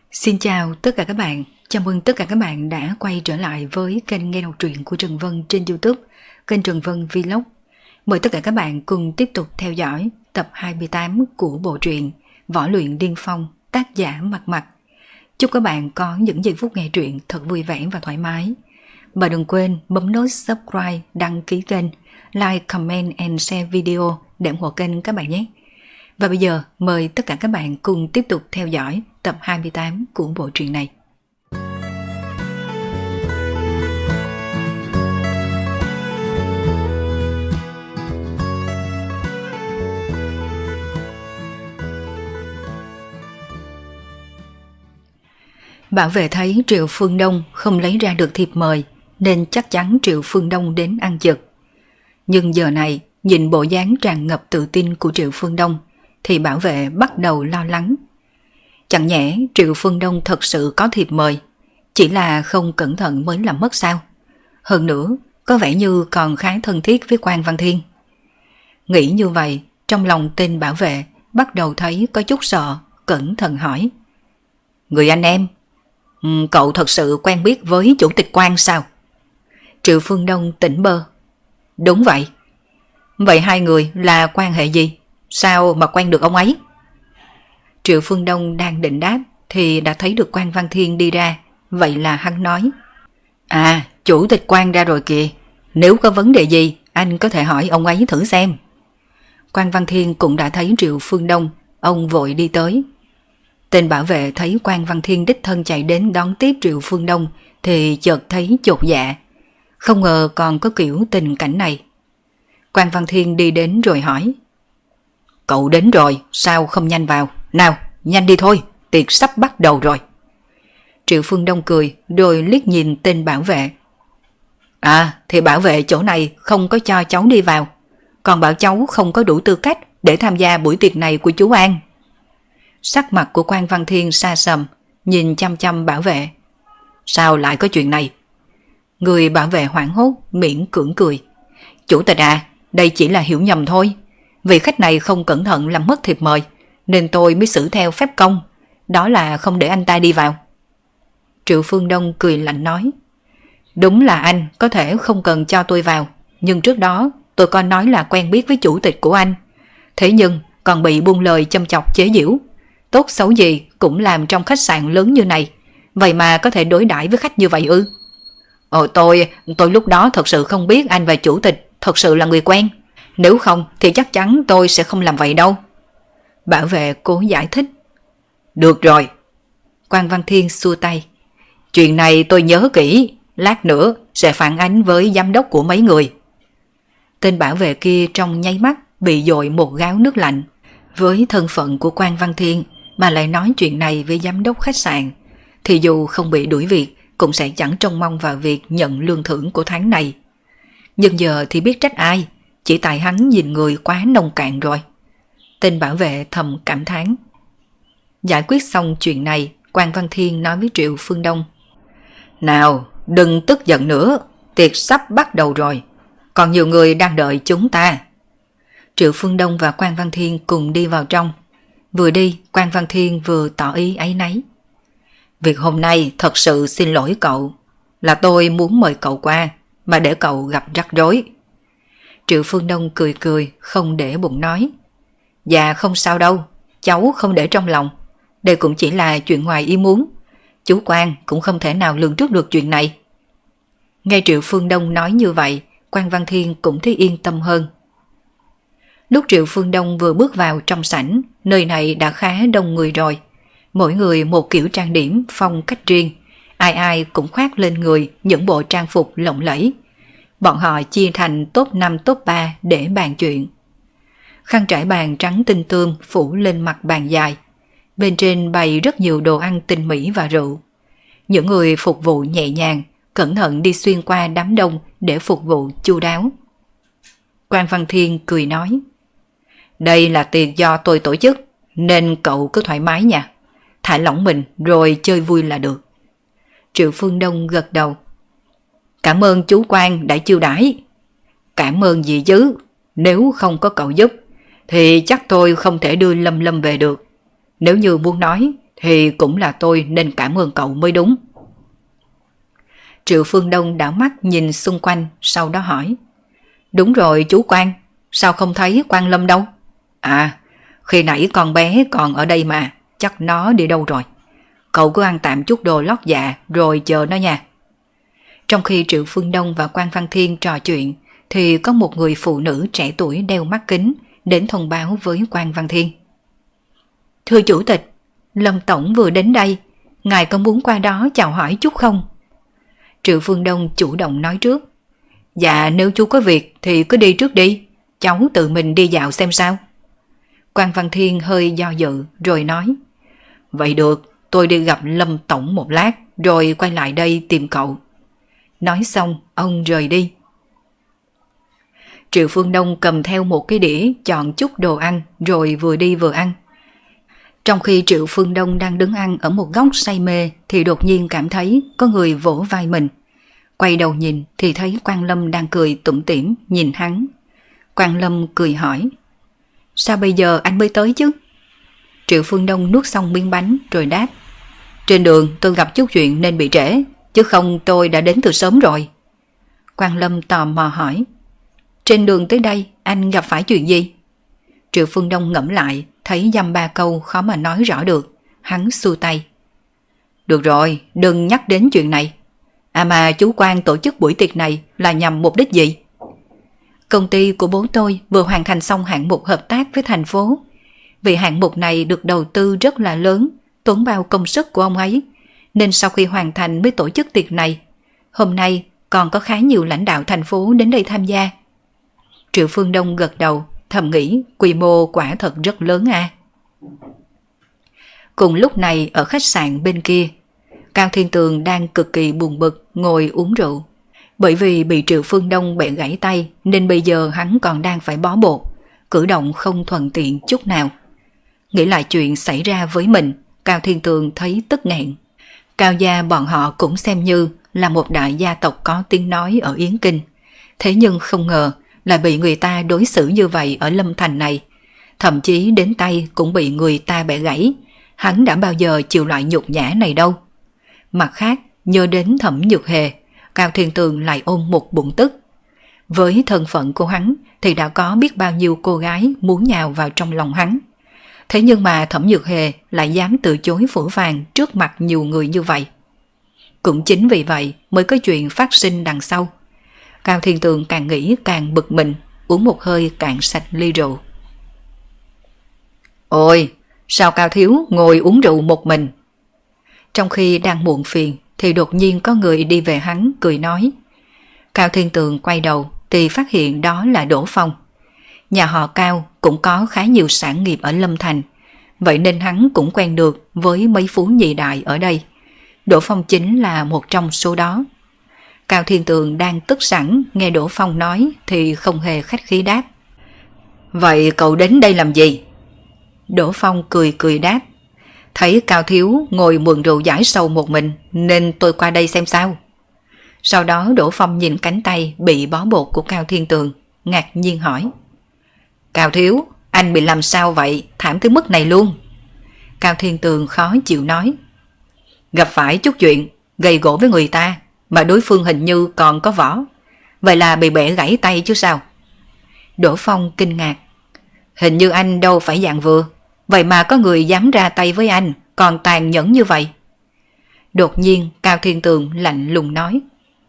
Xin chào tất cả các bạn, chào mừng tất cả các bạn đã quay trở lại với kênh nghe đọc truyện của Trần Vân trên YouTube, kênh Trần Vân Vlog. Mời tất cả các bạn cùng tiếp tục theo dõi tập 28 của bộ truyện Võ Luyện Điên Phong, tác giả Mặt Mặt. Chúc các bạn có những giây phút nghe truyện thật vui vẻ và thoải mái. Và đừng quên bấm nút subscribe, đăng ký kênh, like, comment and share video để ủng hộ kênh các bạn nhé. Và bây giờ mời tất cả các bạn cùng tiếp tục theo dõi tập 28 của bộ truyện này. Bảo vệ thấy Triệu Phương Đông không lấy ra được thiệp mời nên chắc chắn Triệu Phương Đông đến ăn chực. Nhưng giờ này nhìn bộ dáng tràn ngập tự tin của Triệu Phương Đông thì bảo vệ bắt đầu lo lắng. Chẳng nhẽ Triệu Phương Đông thật sự có thiệp mời, chỉ là không cẩn thận mới làm mất sao? Hơn nữa, có vẻ như còn khá thân thiết với Quan Văn Thiên. Nghĩ như vậy, trong lòng tên bảo vệ bắt đầu thấy có chút sợ, cẩn thận hỏi. Người anh em, cậu thật sự quen biết với chủ tịch Quan sao? Triệu Phương Đông tỉnh bơ. Đúng vậy. Vậy hai người là quan hệ gì? Sao mà quen được ông ấy? Triệu Phương Đông đang định đáp thì đã thấy được Quan Văn Thiên đi ra. Vậy là hắn nói. À, chủ tịch Quan ra rồi kìa. Nếu có vấn đề gì anh có thể hỏi ông ấy thử xem. Quan Văn Thiên cũng đã thấy Triệu Phương Đông. Ông vội đi tới. Tên bảo vệ thấy Quan Văn Thiên đích thân chạy đến đón tiếp Triệu Phương Đông thì chợt thấy chột dạ. Không ngờ còn có kiểu tình cảnh này. Quan Văn Thiên đi đến rồi hỏi. Cậu đến rồi, sao không nhanh vào? Nào, nhanh đi thôi, tiệc sắp bắt đầu rồi. Triệu Phương Đông cười rồi liếc nhìn tên bảo vệ. À, thì bảo vệ chỗ này không có cho cháu đi vào. Còn bảo cháu không có đủ tư cách để tham gia buổi tiệc này của chú An. Sắc mặt của Quan Văn Thiên sa sầm, nhìn chăm chăm bảo vệ. Sao lại có chuyện này? Người bảo vệ hoảng hốt, miễn cưỡng cười. Chủ tịch à, đây chỉ là hiểu nhầm thôi. Vì khách này không cẩn thận làm mất thiệp mời, nên tôi mới xử theo phép công. Đó là không để anh ta đi vào. Triệu Phương Đông cười lạnh nói. Đúng là anh có thể không cần cho tôi vào, nhưng trước đó tôi có nói là quen biết với chủ tịch của anh. Thế nhưng còn bị buông lời châm chọc chế giễu. Tốt xấu gì cũng làm trong khách sạn lớn như này, vậy mà có thể đối đãi với khách như vậy ư? Tôi lúc đó thật sự không biết anh và chủ tịch thật sự là người quen. Nếu không thì chắc chắn tôi sẽ không làm vậy đâu. Bảo vệ cố giải thích. Được rồi. Quan Văn Thiên xua tay. Chuyện này tôi nhớ kỹ, lát nữa sẽ phản ánh với giám đốc của mấy người. Tên bảo vệ kia trong nháy mắt bị dội một gáo nước lạnh. Với thân phận của Quan Văn Thiên mà lại nói chuyện này với giám đốc khách sạn, thì dù không bị đuổi việc cũng sẽ chẳng trông mong vào việc nhận lương thưởng của tháng này. Nhưng giờ thì biết trách ai, chỉ tại hắn nhìn người quá nông cạn rồi. Tên bảo vệ thầm cảm thán. Giải quyết xong chuyện này, Quan Văn Thiên nói với Triệu Phương Đông. Nào, đừng tức giận nữa, tiệc sắp bắt đầu rồi. Còn nhiều người đang đợi chúng ta. Triệu Phương Đông và Quan Văn Thiên cùng đi vào trong. Vừa đi, Quan Văn Thiên vừa tỏ ý áy náy. Việc hôm nay thật sự xin lỗi cậu. Là tôi muốn mời cậu qua, mà để cậu gặp rắc rối. Triệu Phương Đông cười cười, không để bụng nói. Dạ không sao đâu, cháu không để trong lòng. Đây cũng chỉ là chuyện ngoài ý muốn. Chú Quan cũng không thể nào lường trước được chuyện này. Nghe Triệu Phương Đông nói như vậy, Quan Văn Thiên cũng thấy yên tâm hơn. Lúc Triệu Phương Đông vừa bước vào trong sảnh, nơi này đã khá đông người rồi. Mỗi người một kiểu trang điểm, phong cách riêng. Ai ai cũng khoác lên người những bộ trang phục lộng lẫy. Bọn họ chia thành top 5 top 3 để bàn chuyện. Khăn trải bàn trắng tinh tươm phủ lên mặt bàn dài. Bên trên bày rất nhiều đồ ăn tinh mỹ và rượu. Những người phục vụ nhẹ nhàng, cẩn thận đi xuyên qua đám đông để phục vụ chu đáo. Quan Văn Thiên cười nói. Đây là tiệc do tôi tổ chức, nên cậu cứ thoải mái nha. Thả lỏng mình rồi chơi vui là được. Triệu Phương Đông gật đầu. Cảm ơn chú Quan đã chiêu đãi. Cảm ơn gì chứ, nếu không có cậu giúp thì chắc tôi không thể đưa Lâm Lâm về được. Nếu như muốn nói thì cũng là tôi nên cảm ơn cậu mới đúng. Triệu Phương Đông đảo mắt nhìn xung quanh, sau đó hỏi. Đúng rồi chú Quang, sao không thấy Quang Lâm đâu? À, khi nãy con bé còn ở đây mà, chắc nó đi đâu rồi. Cậu cứ ăn tạm chút đồ lót dạ rồi chờ nó nha. Trong khi Triệu Phương Đông và Quan Văn Thiên trò chuyện, thì có một người phụ nữ trẻ tuổi đeo mắt kính đến thông báo với Quan Văn Thiên. Thưa chủ tịch, Lâm Tổng vừa đến đây, ngài có muốn qua đó chào hỏi chút không? Triệu Phương Đông chủ động nói trước. Dạ nếu chú có việc thì cứ đi trước đi, cháu tự mình đi dạo xem sao. Quan Văn Thiên hơi do dự rồi nói. Vậy được, tôi đi gặp Lâm Tổng một lát rồi quay lại đây tìm cậu. Nói xong ông rời đi. Triệu Phương Đông cầm theo một cái đĩa chọn chút đồ ăn rồi vừa đi vừa ăn. Trong khi Triệu Phương Đông đang đứng ăn ở một góc say mê thì đột nhiên cảm thấy có người vỗ vai mình. Quay đầu nhìn thì thấy Quang Lâm đang cười tủm tỉm nhìn hắn. Quang Lâm cười hỏi. Sao bây giờ anh mới tới chứ? Triệu Phương Đông nuốt xong miếng bánh rồi đáp. Trên đường tôi gặp chút chuyện nên bị trễ, chứ không tôi đã đến từ sớm rồi. Quang Lâm tò mò hỏi. Trên đường tới đây anh gặp phải chuyện gì? Triệu Phương Đông ngẫm lại, thấy dăm ba câu khó mà nói rõ được. Hắn xua tay. Được rồi, đừng nhắc đến chuyện này. À mà chú Quang tổ chức buổi tiệc này là nhằm mục đích gì? Công ty của bố tôi vừa hoàn thành xong hạng mục hợp tác với thành phố. Vì hạng mục này được đầu tư rất là lớn, tốn bao công sức của ông ấy, nên sau khi hoàn thành mới tổ chức tiệc này. Hôm nay còn có khá nhiều lãnh đạo thành phố đến đây tham gia. Triệu Phương Đông gật đầu, thầm nghĩ quy mô quả thật rất lớn à. Cùng lúc này ở khách sạn bên kia, Cao Thiên Tường đang cực kỳ buồn bực ngồi uống rượu. Bởi vì bị Triệu Phương Đông bẻ gãy tay nên bây giờ hắn còn đang phải bó bột, cử động không thuận tiện chút nào. Nghĩ lại chuyện xảy ra với mình, Cao Thiên Tường thấy tức nghẹn. Cao gia bọn họ cũng xem như là một đại gia tộc có tiếng nói ở Yến Kinh. Thế nhưng không ngờ là bị người ta đối xử như vậy ở Lâm Thành này. Thậm chí đến tay cũng bị người ta bẻ gãy. Hắn đã bao giờ chịu loại nhục nhã này đâu. Mặt khác, nhớ đến Thẩm Nhược Hề, Cao Thiên Tường lại ôm một bụng tức. Với thân phận của hắn thì đã có biết bao nhiêu cô gái muốn nhào vào trong lòng hắn. Thế nhưng mà Thẩm Nhược Hề lại dám từ chối phũ phàng trước mặt nhiều người như vậy. Cũng chính vì vậy mới có chuyện phát sinh đằng sau. Cao Thiên Tường càng nghĩ càng bực mình, uống một hơi cạn sạch ly rượu. Ôi, sao Cao Thiếu ngồi uống rượu một mình? Trong khi đang muộn phiền thì đột nhiên có người đi về hắn cười nói. Cao Thiên Tường quay đầu thì phát hiện đó là Đỗ Phong. Nhà họ Cao cũng có khá nhiều sản nghiệp ở Lâm Thành, vậy nên hắn cũng quen được với mấy phú nhị đại ở đây. Đỗ Phong chính là một trong số đó. Cao Thiên Tường đang tức sẵn nghe Đỗ Phong nói thì không hề khách khí đáp. Vậy cậu đến đây làm gì? Đỗ Phong cười cười đáp. Thấy Cao Thiếu ngồi mượn rượu giải sầu một mình nên tôi qua đây xem sao. Sau đó Đỗ Phong nhìn cánh tay bị bó bột của Cao Thiên Tường, ngạc nhiên hỏi. Cao Thiếu, anh bị làm sao vậy, thảm tới mức này luôn? Cao Thiên Tường khó chịu nói. Gặp phải chút chuyện, gây gỗ với người ta, mà đối phương hình như còn có võ. Vậy là bị bẻ gãy tay chứ sao? Đỗ Phong kinh ngạc. Hình như anh đâu phải dạng vừa, vậy mà có người dám ra tay với anh, còn tàn nhẫn như vậy. Đột nhiên Cao Thiên Tường lạnh lùng nói.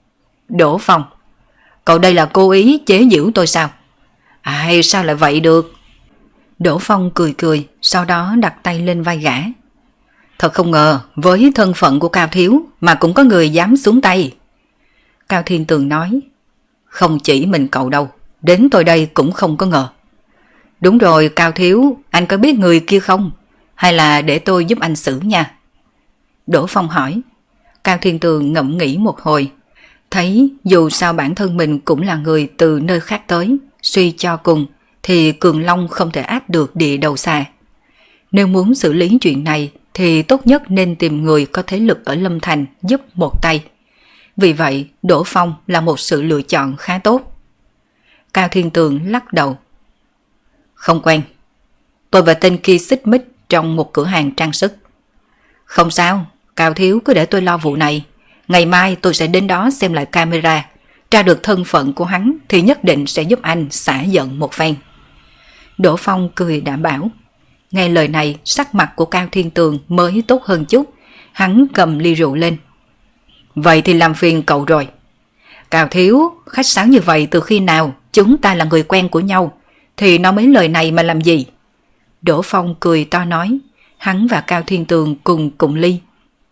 Đỗ Phong, cậu đây là cố ý chế giễu tôi sao? Ai sao lại vậy được? Đỗ Phong cười cười, sau đó đặt tay lên vai gã. Thật không ngờ với thân phận của Cao Thiếu mà cũng có người dám xuống tay. Cao Thiên Tường nói. Không chỉ mình cậu đâu, đến tôi đây cũng không có ngờ. Đúng rồi Cao Thiếu, anh có biết người kia không? Hay là để tôi giúp anh xử nha? Đỗ Phong hỏi. Cao Thiên Tường ngẫm nghĩ một hồi. Thấy dù sao bản thân mình cũng là người từ nơi khác tới, suy cho cùng thì Cường Long không thể áp được địa đầu xà. Nếu muốn xử lý chuyện này thì tốt nhất nên tìm người có thế lực ở Lâm Thành giúp một tay. Vì vậy Đỗ Phong là một sự lựa chọn khá tốt. Cao Thiên Tường lắc đầu. Không quen. Tôi và tên kia xích mích trong một cửa hàng trang sức. Không sao, Cao thiếu cứ để tôi lo vụ này. Ngày mai tôi sẽ đến đó xem lại camera. Tra được thân phận của hắn thì nhất định sẽ giúp anh xả giận một phen. Đỗ Phong cười đảm bảo. Nghe lời này, sắc mặt của Cao Thiên Tường mới tốt hơn chút. Hắn cầm ly rượu lên. Vậy thì làm phiền cậu rồi. Cao thiếu, khách sáo như vậy từ khi nào? Chúng ta là người quen của nhau. Thì nói mấy lời này mà làm gì? Đỗ Phong cười to nói. Hắn và Cao Thiên Tường cùng cụng ly.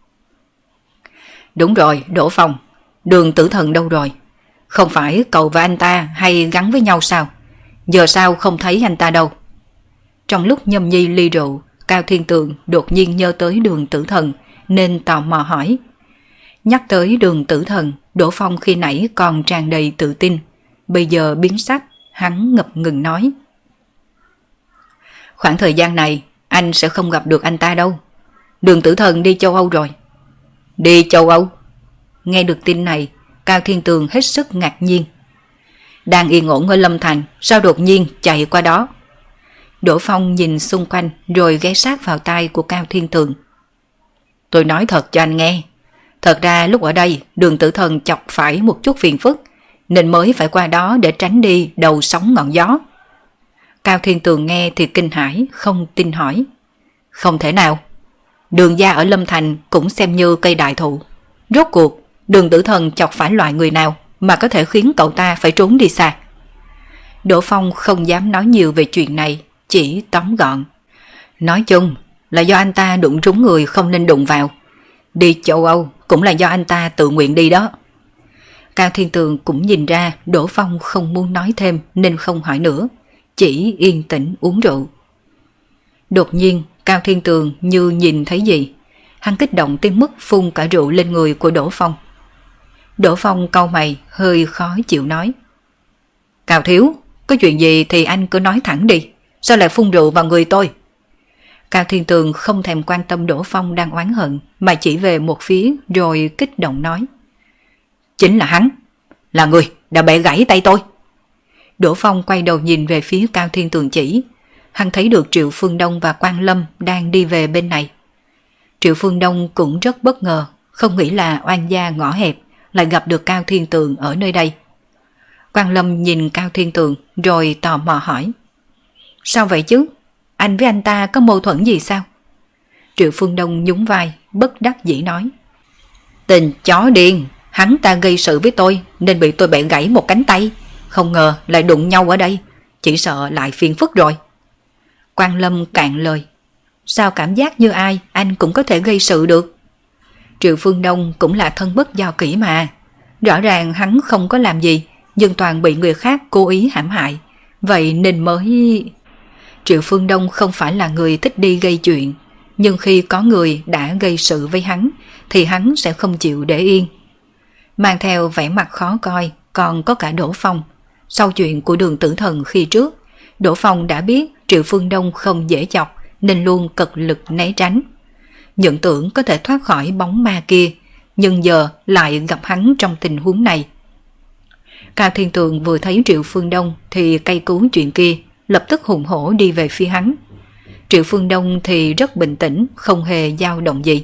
Đúng rồi, Đỗ Phong. Đường Tử Thần đâu rồi? Không phải cậu và anh ta hay gắn với nhau sao? Giờ sao không thấy anh ta đâu? Trong lúc nhâm nhi ly rượu, Cao Thiên Tường đột nhiên nhớ tới Đường Tử Thần nên tò mò hỏi. Nhắc tới Đường Tử Thần, Đỗ Phong khi nãy còn tràn đầy tự tin. Bây giờ biến sắc, hắn ngập ngừng nói. Khoảng thời gian này, anh sẽ không gặp được anh ta đâu. Đường Tử Thần đi châu Âu rồi. Đi châu Âu? Nghe được tin này, Cao Thiên Tường hết sức ngạc nhiên. Đang yên ổn ở Lâm Thành, sao đột nhiên chạy qua đó? Đỗ Phong nhìn xung quanh rồi ghé sát vào tai của Cao Thiên Tường. Tôi nói thật cho anh nghe. Thật ra lúc ở đây Đường Tử Thần chọc phải một chút phiền phức nên mới phải qua đó để tránh đi đầu sóng ngọn gió. Cao Thiên Tường nghe thì kinh hãi, không tin hỏi. Không thể nào. Đường gia ở Lâm Thành cũng xem như cây đại thụ. Rốt cuộc Đường Tử Thần chọc phải loại người nào mà có thể khiến cậu ta phải trốn đi xa? Đỗ Phong không dám nói nhiều về chuyện này, chỉ tóm gọn. Nói chung là do anh ta đụng trúng người không nên đụng vào. Đi châu Âu cũng là do anh ta tự nguyện đi đó. Cao Thiên Tường cũng nhìn ra Đỗ Phong không muốn nói thêm nên không hỏi nữa, chỉ yên tĩnh uống rượu. Đột nhiên Cao Thiên Tường như nhìn thấy gì. Hắn kích động tới mức phun cả rượu lên người của Đỗ Phong. Đỗ Phong cau mày hơi khó chịu nói. Cao thiếu, có chuyện gì thì anh cứ nói thẳng đi. Sao lại phun rượu vào người tôi? Cao Thiên Tường không thèm quan tâm Đỗ Phong đang oán hận mà chỉ về một phía rồi kích động nói. Chính là hắn, là người đã bẻ gãy tay tôi. Đỗ Phong quay đầu nhìn về phía Cao Thiên Tường chỉ. Hắn thấy được Triệu Phương Đông và Quang Lâm đang đi về bên này. Triệu Phương Đông cũng rất bất ngờ, không nghĩ là oan gia ngõ hẹp lại gặp được Cao Thiên Tường ở nơi đây. Quang Lâm nhìn Cao Thiên Tường rồi tò mò hỏi. Sao vậy chứ? Anh với anh ta có mâu thuẫn gì sao? Triệu Phương Đông nhún vai, bất đắc dĩ nói. Tình chó điên, hắn ta gây sự với tôi nên bị tôi bẻ gãy một cánh tay. Không ngờ lại đụng nhau ở đây, chỉ sợ lại phiền phức rồi. Quang Lâm cạn lời. Sao cảm giác như ai anh cũng có thể gây sự được? Triệu Phương Đông cũng là thân bất do kỹ mà. Rõ ràng hắn không có làm gì, nhưng toàn bị người khác cố ý hãm hại. Vậy nên mới... Triệu Phương Đông không phải là người thích đi gây chuyện, nhưng khi có người đã gây sự với hắn thì hắn sẽ không chịu để yên. Mang theo vẻ mặt khó coi còn có cả Đỗ Phong. Sau chuyện của Đường Tử Thần khi trước, Đỗ Phong đã biết Triệu Phương Đông không dễ chọc nên luôn cật lực né tránh. Nhận tưởng có thể thoát khỏi bóng ma kia, nhưng giờ lại gặp hắn trong tình huống này. Cao Thiên Tường vừa thấy Triệu Phương Đông thì cay cú chuyện kia, lập tức hùng hổ đi về phía hắn. Triệu Phương Đông thì rất bình tĩnh, không hề dao động gì.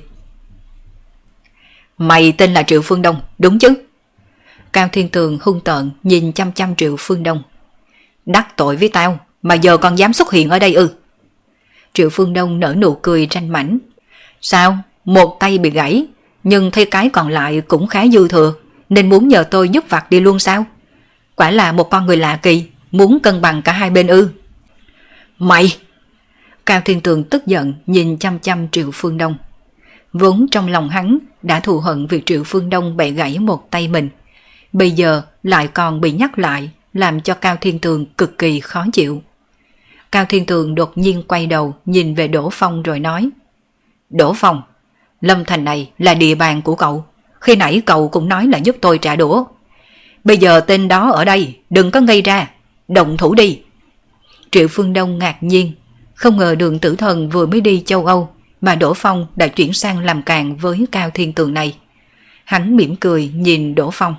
Mày tên là Triệu Phương Đông, đúng chứ? Cao Thiên Tường hung tợn nhìn chăm chăm Triệu Phương Đông. Đắc tội với tao mà giờ còn dám xuất hiện ở đây ư? Triệu Phương Đông nở nụ cười ranh mãnh. Sao? Một tay bị gãy, nhưng thấy cái còn lại cũng khá dư thừa, nên muốn nhờ tôi giúp vặt đi luôn sao? Quả là một con người lạ kỳ, muốn cân bằng cả hai bên ư? Mày! Cao Thiên Tường tức giận nhìn chăm chăm Triệu Phương Đông. Vốn trong lòng hắn đã thù hận việc Triệu Phương Đông bẻ gãy một tay mình. Bây giờ lại còn bị nhắc lại, làm cho Cao Thiên Tường cực kỳ khó chịu. Cao Thiên Tường đột nhiên quay đầu nhìn về Đỗ Phong rồi nói. Đỗ Phong, Lâm Thành này là địa bàn của cậu. Khi nãy cậu cũng nói là giúp tôi trả đũa. Bây giờ tên đó ở đây, đừng có ngây ra, động thủ đi. Triệu Phương Đông ngạc nhiên, không ngờ Đường Tử Thần vừa mới đi châu Âu mà Đỗ Phong đã chuyển sang làm càn với Cao Thiên Tường này. Hắn mỉm cười nhìn Đỗ Phong.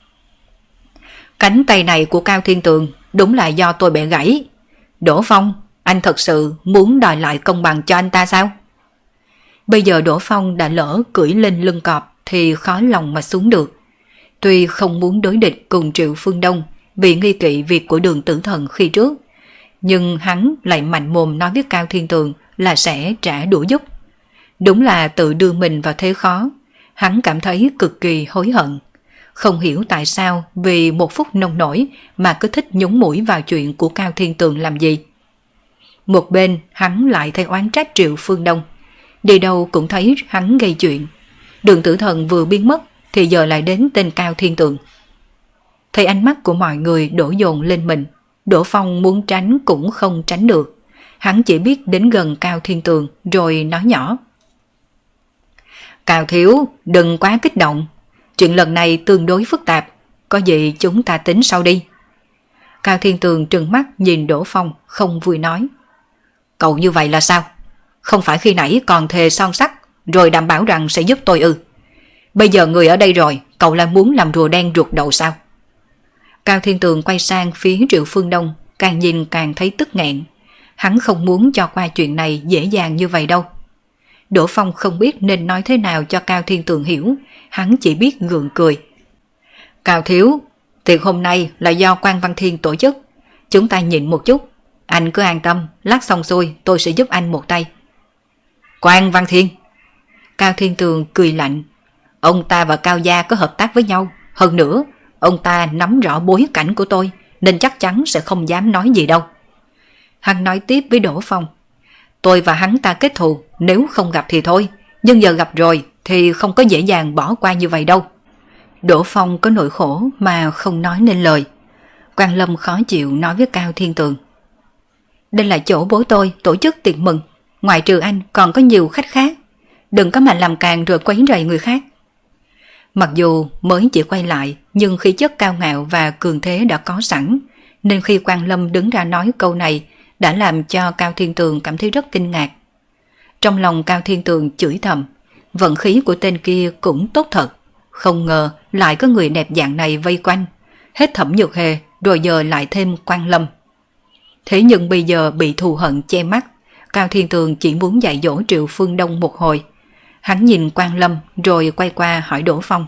Cánh tay này của Cao Thiên Tường đúng là do tôi bẻ gãy. Đỗ Phong, anh thật sự muốn đòi lại công bằng cho anh ta sao? Bây giờ Đỗ Phong đã lỡ cưỡi lên lưng cọp thì khó lòng mà xuống được. Tuy không muốn đối địch cùng Triệu Phương Đông vì nghi kỵ việc của Đường Tử Thần khi trước, nhưng hắn lại mạnh mồm nói với Cao Thiên Tường là sẽ trả đũa giúp. Đúng là tự đưa mình vào thế khó, hắn cảm thấy cực kỳ hối hận. Không hiểu tại sao vì một phút nông nổi mà cứ thích nhúng mũi vào chuyện của Cao Thiên Tường làm gì. Một bên hắn lại thấy oán trách Triệu Phương Đông, đi đâu cũng thấy hắn gây chuyện. Đường Tử Thần vừa biến mất thì giờ lại đến tên Cao Thiên Tường. Thấy ánh mắt của mọi người đổ dồn lên mình, Đỗ Phong muốn tránh cũng không tránh được. Hắn chỉ biết đến gần Cao Thiên Tường rồi nói nhỏ: Cao thiếu, đừng quá kích động. Chuyện lần này tương đối phức tạp, có gì chúng ta tính sau đi. Cao Thiên Tường trừng mắt nhìn Đỗ Phong, không vui nói: Cậu như vậy là sao? Không phải khi nãy còn thề son sắt rồi đảm bảo rằng sẽ giúp tôi ư? Bây giờ người ở đây rồi, cậu lại muốn làm rùa đen ruột đầu sao? Cao Thiên Tường quay sang phía Triệu Phương Đông, càng nhìn càng thấy tức nghẹn. Hắn không muốn cho qua chuyện này dễ dàng như vậy đâu. Đỗ Phong không biết nên nói thế nào cho Cao Thiên Tường hiểu, hắn chỉ biết gượng cười. Cao thiếu, tiệc hôm nay là do Quan Văn Thiên tổ chức, chúng ta nhịn một chút. Anh cứ an tâm, lát xong xuôi tôi sẽ giúp anh một tay. Quan Văn Thiên? Cao Thiên Tường cười lạnh. Ông ta và Cao gia có hợp tác với nhau, hơn nữa ông ta nắm rõ bối cảnh của tôi nên chắc chắn sẽ không dám nói gì đâu. Hắn nói tiếp với Đỗ Phong: Tôi và hắn ta kết thù, nếu không gặp thì thôi, nhưng giờ gặp rồi thì không có dễ dàng bỏ qua như vậy đâu. Đỗ Phong có nỗi khổ mà không nói nên lời. Quan Lâm khó chịu nói với Cao Thiên Tường: Đây là chỗ bố tôi tổ chức tiệc mừng, ngoài trừ anh còn có nhiều khách khác, đừng có mà làm càng rồi quấy rầy người khác. Mặc dù mới chỉ quay lại, nhưng khí chất cao ngạo và cường thế đã có sẵn, nên khi Quan Lâm đứng ra nói câu này đã làm cho Cao Thiên Tường cảm thấy rất kinh ngạc. Trong lòng Cao Thiên Tường chửi thầm, vận khí của tên kia cũng tốt thật, không ngờ lại có người đẹp dạng này vây quanh, hết Thẩm Nhược Hề rồi giờ lại thêm Quan Lâm. Thế nhưng bây giờ bị thù hận che mắt, Cao Thiên Tường chỉ muốn dạy dỗ Triệu Phương Đông một hồi. Hắn nhìn Quan Lâm rồi quay qua hỏi Đỗ Phong: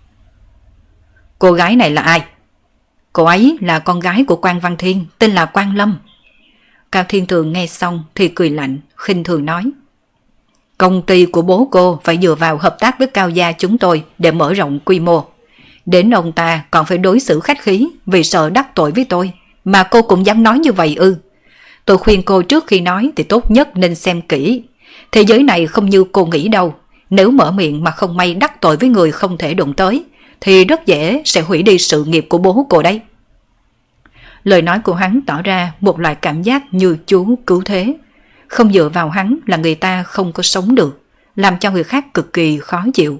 Cô gái này là ai? Cô ấy là con gái của Quan Văn Thiên, tên là Quan Lâm. Cao Thiên Tường nghe xong thì cười lạnh, khinh thường nói: Công ty của bố cô phải dựa vào hợp tác với Cao gia chúng tôi để mở rộng quy mô. Đến ông ta còn phải đối xử khách khí vì sợ đắc tội với tôi, mà cô cũng dám nói như vậy ư? Tôi khuyên cô trước khi nói thì tốt nhất nên xem kỹ. Thế giới này không như cô nghĩ đâu. Nếu mở miệng mà không may đắc tội với người không thể đụng tới thì rất dễ sẽ hủy đi sự nghiệp của bố cô đấy. Lời nói của hắn tỏ ra một loại cảm giác như chú cứu thế. Không dựa vào hắn là người ta không có sống được, làm cho người khác cực kỳ khó chịu.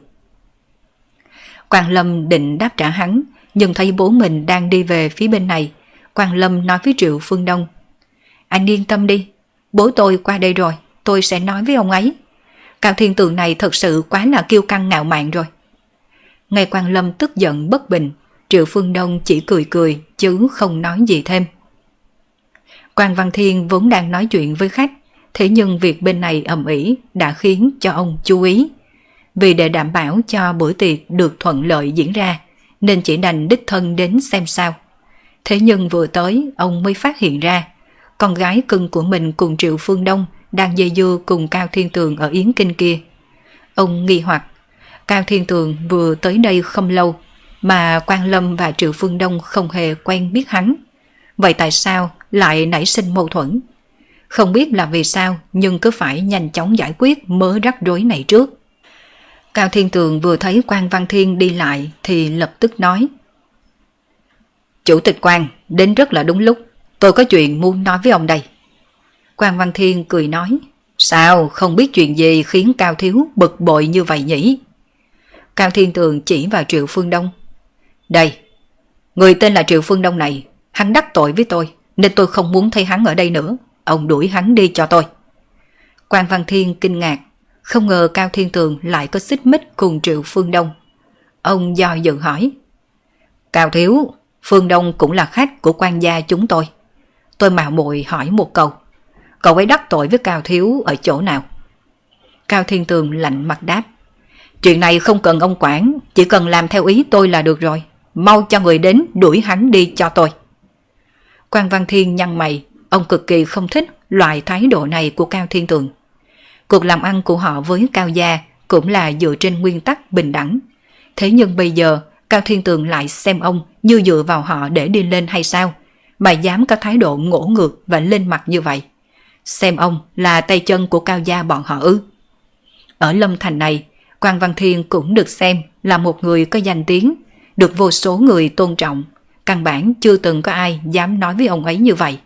Quan Lâm định đáp trả hắn, nhưng thấy bố mình đang đi về phía bên này. Quan Lâm nói với Triệu Phương Đông: Anh yên tâm đi, bố tôi qua đây rồi, tôi sẽ nói với ông ấy. Cao Thiên Tường này thật sự quá là kiêu căng ngạo mạn rồi. Nghe Quan Lâm tức giận bất bình, Triệu Phương Đông chỉ cười cười chứ không nói gì thêm. Quan Văn Thiên vốn đang nói chuyện với khách, thế nhưng việc bên này ầm ĩ đã khiến cho ông chú ý. Vì để đảm bảo cho bữa tiệc được thuận lợi diễn ra, nên chỉ đành đích thân đến xem sao. Thế nhưng vừa tới, ông mới phát hiện ra, con gái cưng của mình cùng Triệu Phương Đông đang dây dưa cùng Cao Thiên Tường ở Yến Kinh kia. Ông nghi hoặc, Cao Thiên Tường vừa tới đây không lâu, mà Quan Lâm và Triệu Phương Đông không hề quen biết hắn. Vậy tại sao lại nảy sinh mâu thuẫn? Không biết là vì sao, nhưng cứ phải nhanh chóng giải quyết mớ rắc rối này trước. Cao Thiên Tường vừa thấy Quan Văn Thiên đi lại thì lập tức nói: Chủ tịch Quan, đến rất là đúng lúc, tôi có chuyện muốn nói với ông đây. Quan Văn Thiên cười nói: Sao, không biết chuyện gì khiến Cao thiếu bực bội như vậy nhỉ? Cao Thiên Tường chỉ vào Triệu Phương Đông: Đây, người tên là Triệu Phương Đông này, hắn đắc tội với tôi, nên tôi không muốn thấy hắn ở đây nữa, ông đuổi hắn đi cho tôi. Quan Văn Thiên kinh ngạc, không ngờ Cao Thiên Tường lại có xích mích cùng Triệu Phương Đông. Ông do dự hỏi: Cao thiếu, Phương Đông cũng là khách của Quan gia chúng tôi. Tôi mạo muội hỏi một câu, cậu ấy đắc tội với Cao thiếu ở chỗ nào? Cao Thiên Tường lạnh mặt đáp. Chuyện này không cần ông quản, chỉ cần làm theo ý tôi là được rồi. Mau cho người đến đuổi hắn đi cho tôi. Quan Văn Thiên nhăn mày, ông cực kỳ không thích loại thái độ này của Cao Thiên Tường. Cuộc làm ăn của họ với Cao gia cũng là dựa trên nguyên tắc bình đẳng. Thế nhưng bây giờ Cao Thiên Tường lại xem ông như dựa vào họ để đi lên hay sao, mà dám có thái độ ngỗ ngược và lên mặt như vậy. Xem ông là tay chân của Cao gia bọn họ ư? Ở Lâm Thành này, Quan Văn Thiên cũng được xem là một người có danh tiếng, được vô số người tôn trọng. Căn bản chưa từng có ai dám nói với ông ấy như vậy.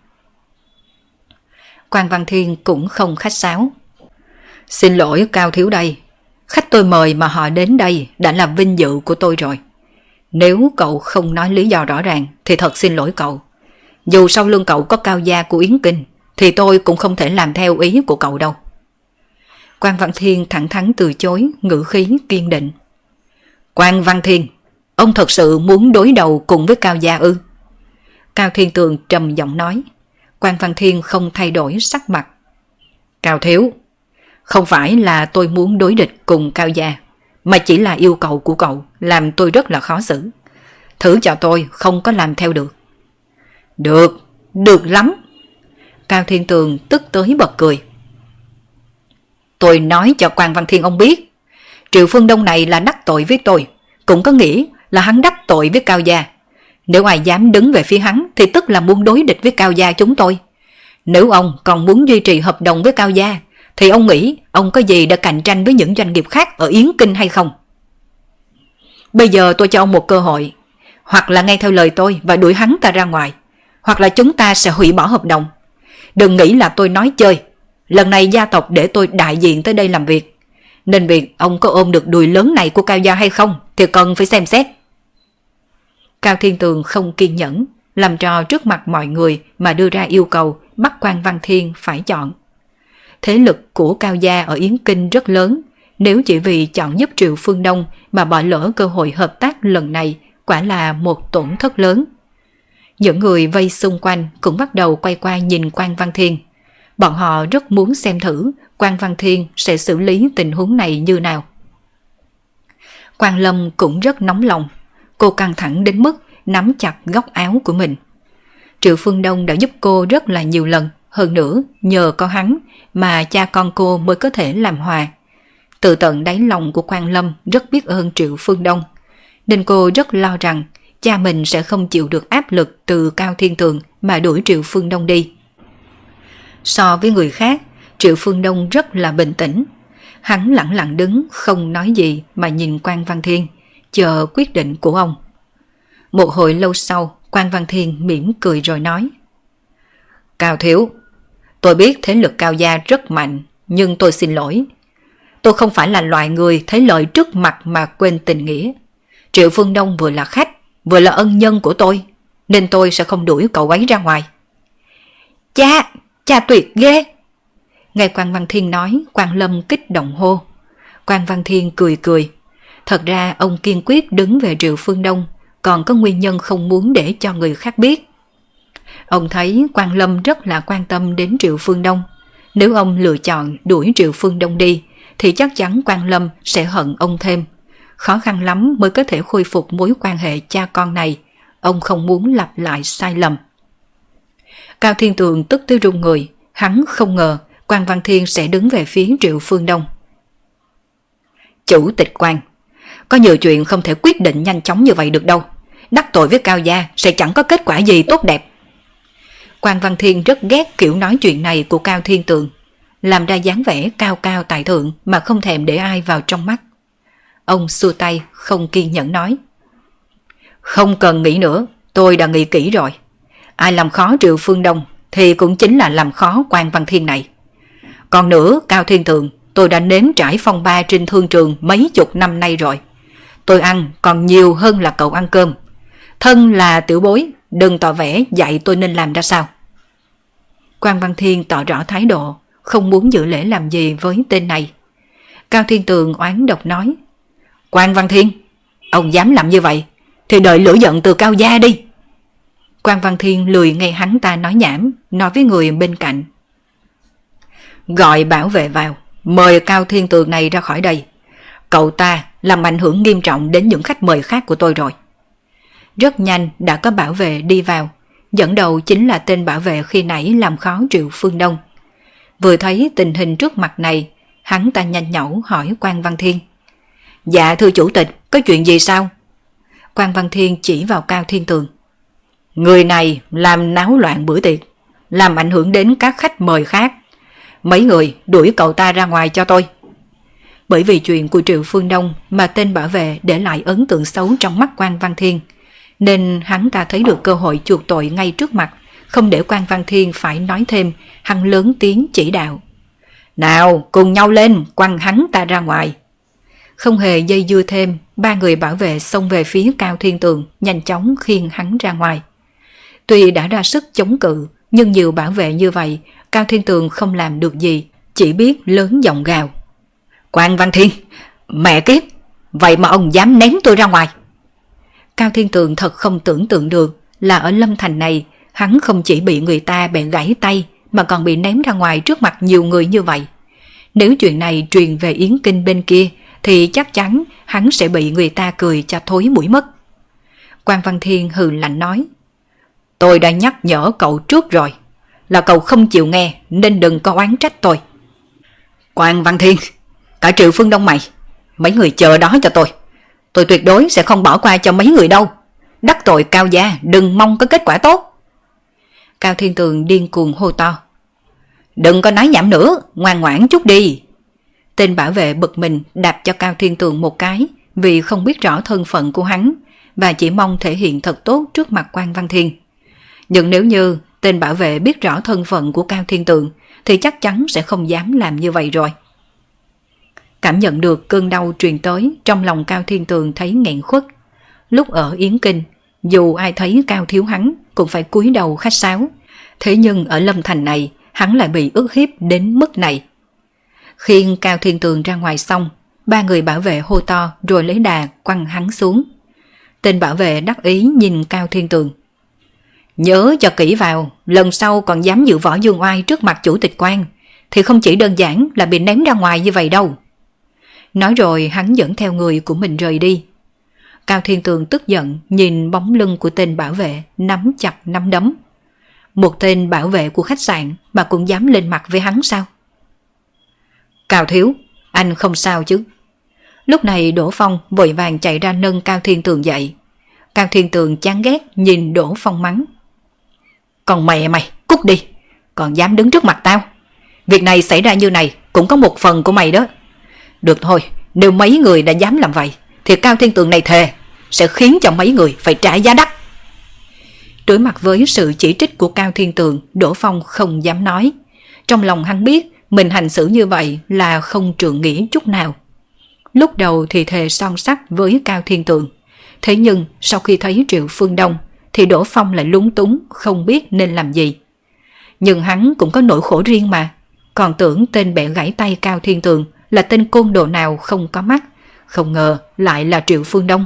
Quan Văn Thiên cũng không khách sáo. Xin lỗi Cao thiếu đây, khách tôi mời mà họ đến đây đã là vinh dự của tôi rồi. Nếu cậu không nói lý do rõ ràng thì thật xin lỗi cậu. Dù sau lưng cậu có Cao gia của Yến Kinh thì tôi cũng không thể làm theo ý của cậu đâu. Quan Văn Thiên thẳng thắn từ chối, ngữ khí kiên định. Quan Văn Thiên, ông thật sự muốn đối đầu cùng với Cao gia ư? Cao Thiên Tường trầm giọng nói. Quan Văn Thiên không thay đổi sắc mặt. Cao thiếu, không phải là tôi muốn đối địch cùng Cao gia, mà chỉ là yêu cầu của cậu làm tôi rất là khó xử. Thử cho tôi không có làm theo được. Được, được lắm. Cao Thiên Tường tức tới bật cười. Tôi nói cho Quan Văn Thiên ông biết, Triệu Phương Đông này là đắc tội với tôi, cũng có nghĩa là hắn đắc tội với Cao gia. Nếu ai dám đứng về phía hắn thì tức là muốn đối địch với Cao gia chúng tôi. Nếu ông còn muốn duy trì hợp đồng với Cao gia thì ông nghĩ ông có gì để cạnh tranh với những doanh nghiệp khác ở Yến Kinh hay không? Bây giờ tôi cho ông một cơ hội, hoặc là nghe theo lời tôi và đuổi hắn ta ra ngoài, hoặc là chúng ta sẽ hủy bỏ hợp đồng. Đừng nghĩ là tôi nói chơi. Lần này gia tộc để tôi đại diện tới đây làm việc, nên việc ông có ôm được đùi lớn này của Cao gia hay không thì cần phải xem xét. Cao Thiên Tường không kiên nhẫn, làm trò trước mặt mọi người mà đưa ra yêu cầu bắt Quan Văn Thiên phải chọn. Thế lực của Cao gia ở Yến Kinh rất lớn, nếu chỉ vì chọn giúp Triệu Phương Đông mà bỏ lỡ cơ hội hợp tác lần này, quả là một tổn thất lớn. Những người vây xung quanh cũng bắt đầu quay qua nhìn Quan Văn Thiên. Bọn họ rất muốn xem thử Quan Văn Thiên sẽ xử lý tình huống này như nào. Quan Lâm cũng rất nóng lòng. Cô căng thẳng đến mức nắm chặt góc áo của mình. Triệu Phương Đông đã giúp cô rất là nhiều lần, hơn nữa nhờ có hắn mà cha con cô mới có thể làm hòa. Từ tận đáy lòng của Quan Lâm rất biết ơn Triệu Phương Đông, nên cô rất lo rằng cha mình sẽ không chịu được áp lực từ Cao Thiên Tường mà đuổi Triệu Phương Đông đi. So với người khác, Triệu Phương Đông rất là bình tĩnh. Hắn lặng lặng đứng không nói gì mà nhìn Quan Văn Thiên, chờ quyết định của ông. Một hồi lâu sau, Quan Văn Thiên mỉm cười rồi nói. Cao thiếu, tôi biết thế lực Cao gia rất mạnh, nhưng tôi xin lỗi. Tôi không phải là loại người thấy lợi trước mặt mà quên tình nghĩa. Triệu Phương Đông vừa là khách, vừa là ân nhân của tôi, nên tôi sẽ không đuổi cậu ấy ra ngoài. Cha tuyệt ghê. Nghe Quan Văn Thiên nói, Quan Lâm kích động hô. Quan Văn Thiên cười cười. Thật ra ông kiên quyết đứng về Triệu Phương Đông, còn có nguyên nhân không muốn để cho người khác biết. Ông thấy Quan Lâm rất là quan tâm đến Triệu Phương Đông. Nếu ông lựa chọn đuổi Triệu Phương Đông đi, thì chắc chắn Quan Lâm sẽ hận ông thêm. Khó khăn lắm mới có thể khôi phục mối quan hệ cha con này. Ông không muốn lặp lại sai lầm. Cao Thiên Tường tức tới run người. Hắn không ngờ Quan Văn Thiên sẽ đứng về phía Triệu Phương Đông. Chủ tịch Quan, có nhiều chuyện không thể quyết định nhanh chóng như vậy được đâu. Đắc tội với Cao gia sẽ chẳng có kết quả gì tốt đẹp. Quan Văn Thiên rất ghét kiểu nói chuyện này của Cao Thiên Tường, làm ra dáng vẻ cao cao tại thượng mà không thèm để ai vào trong mắt. Ông xua tay không kiên nhẫn nói. Không cần nghĩ nữa, tôi đã nghĩ kỹ rồi. Ai làm khó Triệu Phương Đông thì cũng chính là làm khó Quan Văn Thiên này. Còn nữa, Cao Thiên Tường, tôi đã nếm trải phong ba trên thương trường mấy chục năm nay rồi. Tôi ăn còn nhiều hơn là cậu ăn cơm. Thân là tiểu bối, đừng tỏ vẻ dạy tôi nên làm ra sao. Quan Văn Thiên tỏ rõ thái độ, không muốn giữ lễ làm gì với tên này. Cao Thiên Tường oán độc nói. Quan Văn Thiên, ông dám làm như vậy thì đợi lửa giận từ Cao gia đi. Quan Văn Thiên lười nghe hắn ta nói nhảm, nói với người bên cạnh. Gọi bảo vệ vào, mời Cao Thiên Tường này ra khỏi đây. Cậu ta làm ảnh hưởng nghiêm trọng đến những khách mời khác của tôi rồi. Rất nhanh đã có bảo vệ đi vào, dẫn đầu chính là tên bảo vệ khi nãy làm khó Triệu Phương Đông. Vừa thấy tình hình trước mặt này, hắn ta nhanh nhẩu hỏi Quan Văn Thiên. Dạ thưa chủ tịch, có chuyện gì sao? Quan Văn Thiên chỉ vào Cao Thiên Tường. Người này làm náo loạn bữa tiệc, làm ảnh hưởng đến các khách mời khác. Mấy người đuổi cậu ta ra ngoài cho tôi. Bởi vì chuyện của Triệu Phương Đông mà tên bảo vệ để lại ấn tượng xấu trong mắt Quan Văn Thiên, nên hắn ta thấy được cơ hội chuộc tội ngay trước mặt, không để Quan Văn Thiên phải nói thêm, hắn lớn tiếng chỉ đạo. Nào, cùng nhau lên, quăng hắn ta ra ngoài. Không hề dây dưa thêm, ba người bảo vệ xông về phía Cao Thiên Tường, nhanh chóng khiêng hắn ra ngoài. Tuy đã ra sức chống cự, nhưng nhiều bảo vệ như vậy, Cao Thiên Tường không làm được gì, chỉ biết lớn giọng gào. Quan Văn Thiên, mẹ kiếp, vậy mà ông dám ném tôi ra ngoài. Cao Thiên Tường thật không tưởng tượng được là ở Lâm Thành này, hắn không chỉ bị người ta bẻ gãy tay, mà còn bị ném ra ngoài trước mặt nhiều người như vậy. Nếu chuyện này truyền về Yến Kinh bên kia, thì chắc chắn hắn sẽ bị người ta cười cho thối mũi mất. Quan Văn Thiên hừ lạnh nói. Tôi đã nhắc nhở cậu trước rồi, là cậu không chịu nghe nên đừng có oán trách tôi. Quan Văn Thiên, cả Triệu Phương Đông mày, mấy người chờ đó cho tôi. Tôi tuyệt đối sẽ không bỏ qua cho mấy người đâu. Đắc tội Cao gia đừng mong có kết quả tốt. Cao Thiên Tường điên cuồng hô to. Đừng có nói nhảm nữa, ngoan ngoãn chút đi. Tên bảo vệ bực mình đạp cho Cao Thiên Tường một cái vì không biết rõ thân phận của hắn và chỉ mong thể hiện thật tốt trước mặt Quan Văn Thiên. Nhưng nếu như tên bảo vệ biết rõ thân phận của Cao Thiên Tường thì chắc chắn sẽ không dám làm như vậy rồi. Cảm nhận được cơn đau truyền tới, trong lòng Cao Thiên Tường thấy nghẹn khuất. Lúc ở Yến Kinh, dù ai thấy Cao thiếu hắn cũng phải cúi đầu khách sáo. Thế nhưng ở Lâm Thành này, hắn lại bị ức hiếp đến mức này. Khiêng Cao Thiên Tường ra ngoài xong, ba người bảo vệ hô to rồi lấy đà quăng hắn xuống. Tên bảo vệ đắc ý nhìn Cao Thiên Tường. Nhớ cho kỹ vào, lần sau còn dám dự võ dương oai trước mặt chủ tịch Quan, thì không chỉ đơn giản là bị ném ra ngoài như vậy đâu. Nói rồi hắn dẫn theo người của mình rời đi. Cao Thiên Tường tức giận nhìn bóng lưng của tên bảo vệ nắm chặt nắm đấm. Một tên bảo vệ của khách sạn mà cũng dám lên mặt với hắn sao? Cao thiếu, anh không sao chứ? Lúc này Đỗ Phong vội vàng chạy ra nâng Cao Thiên Tường dậy. Cao Thiên Tường chán ghét nhìn Đỗ Phong mắng. Còn mẹ mày, cút đi, còn dám đứng trước mặt tao. Việc này xảy ra như này cũng có một phần của mày đó. Được thôi, nếu mấy người đã dám làm vậy thì Cao Thiên Tường này thề sẽ khiến cho mấy người phải trả giá đắt. Đối mặt với sự chỉ trích của Cao Thiên Tường, Đỗ Phong không dám nói. Trong lòng hắn biết mình hành xử như vậy là không trượng nghĩa chút nào. Lúc đầu thì thề son sắt với Cao Thiên Tường. Thế nhưng sau khi thấy Triệu Phương Đông thì Đỗ Phong lại lúng túng không biết nên làm gì. Nhưng hắn cũng có nỗi khổ riêng mà. Còn tưởng tên bẻ gãy tay Cao Thiên Tường là tên côn đồ nào không có mắt. Không ngờ lại là Triệu Phương Đông.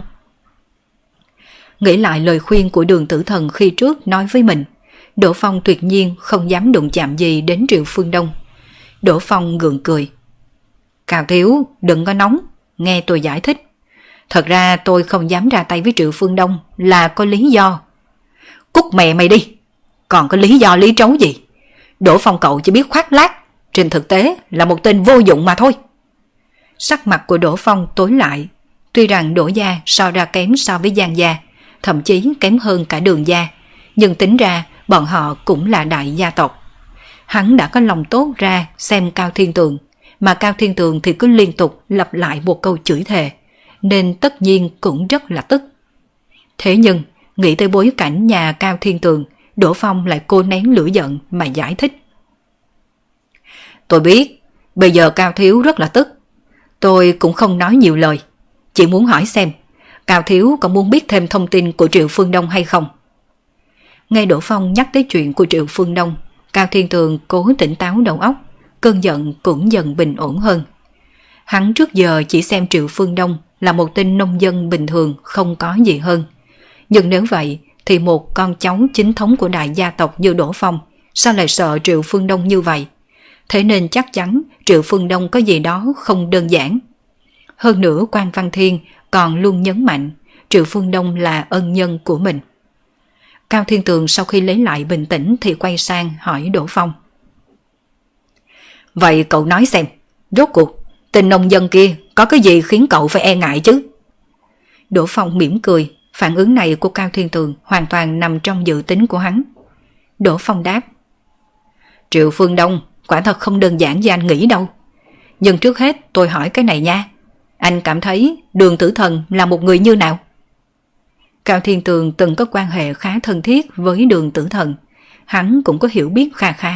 Nghĩ lại lời khuyên của Đường Tử Thần khi trước nói với mình, Đỗ Phong tuyệt nhiên không dám đụng chạm gì đến Triệu Phương Đông. Đỗ Phong gượng cười. Cao thiếu, đừng có nóng, nghe tôi giải thích. Thật ra tôi không dám ra tay với Triệu Phương Đông là có lý do. Cút mẹ mày đi, còn có lý do lý trấu gì? Đỗ Phong cậu chỉ biết khoác lác, trên thực tế là một tên vô dụng mà thôi. Sắc mặt của Đỗ Phong tối lại. Tuy rằng Đỗ gia so ra kém so với Giang gia, thậm chí kém hơn cả Đường gia, nhưng tính ra bọn họ cũng là đại gia tộc. Hắn đã có lòng tốt ra xem Cao Thiên Tường, mà Cao Thiên Tường thì cứ liên tục lặp lại một câu chửi thề, nên tất nhiên cũng rất là tức. Thế nhưng nghĩ tới bối cảnh nhà Cao Thiên Tường, Đỗ Phong lại cố nén lửa giận mà giải thích. Tôi biết, bây giờ Cao thiếu rất là tức. Tôi cũng không nói nhiều lời, chỉ muốn hỏi xem Cao thiếu có muốn biết thêm thông tin của Triệu Phương Đông hay không? Nghe Đỗ Phong nhắc tới chuyện của Triệu Phương Đông, Cao Thiên Tường cố tỉnh táo đầu óc, cơn giận cũng dần bình ổn hơn. Hắn trước giờ chỉ xem Triệu Phương Đông là một tên nông dân bình thường không có gì hơn. Nhưng nếu vậy thì một con cháu chính thống của đại gia tộc như Đỗ Phong sao lại sợ Triệu Phương Đông như vậy? thế nên chắc chắn Triệu Phương Đông có gì đó không đơn giản. Hơn nữa Quan Văn Thiên còn luôn nhấn mạnh Triệu Phương Đông là ân nhân của mình. Cao Thiên Tường sau khi lấy lại bình tĩnh thì quay sang hỏi Đỗ Phong. Vậy cậu nói xem, rốt cuộc tên nông dân kia có cái gì khiến cậu phải e ngại chứ? Đỗ Phong mỉm cười, phản ứng này của Cao Thiên Tường hoàn toàn nằm trong dự tính của hắn. Đỗ Phong đáp. Triệu Phương Đông quả thật không đơn giản như anh nghĩ đâu. Nhưng trước hết tôi hỏi cái này nha. Anh cảm thấy Đường Tử Thần là một người như nào? Cao Thiên Tường từng có quan hệ khá thân thiết với Đường Tử Thần. Hắn cũng có hiểu biết kha khá.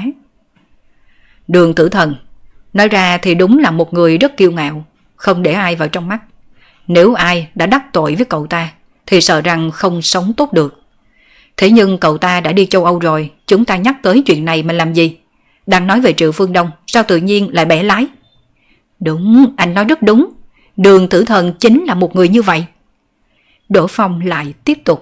Đường Tử Thần, nói ra thì đúng là một người rất kiêu ngạo, không để ai vào trong mắt. Nếu ai đã đắc tội với cậu ta thì sợ rằng không sống tốt được. Thế nhưng cậu ta đã đi châu Âu rồi, chúng ta nhắc tới chuyện này mà làm gì? Đang nói về Triệu Phương Đông, sao tự nhiên lại bẻ lái? Đúng, anh nói rất đúng. Đường Tử Thần chính là một người như vậy. Đỗ Phong lại tiếp tục.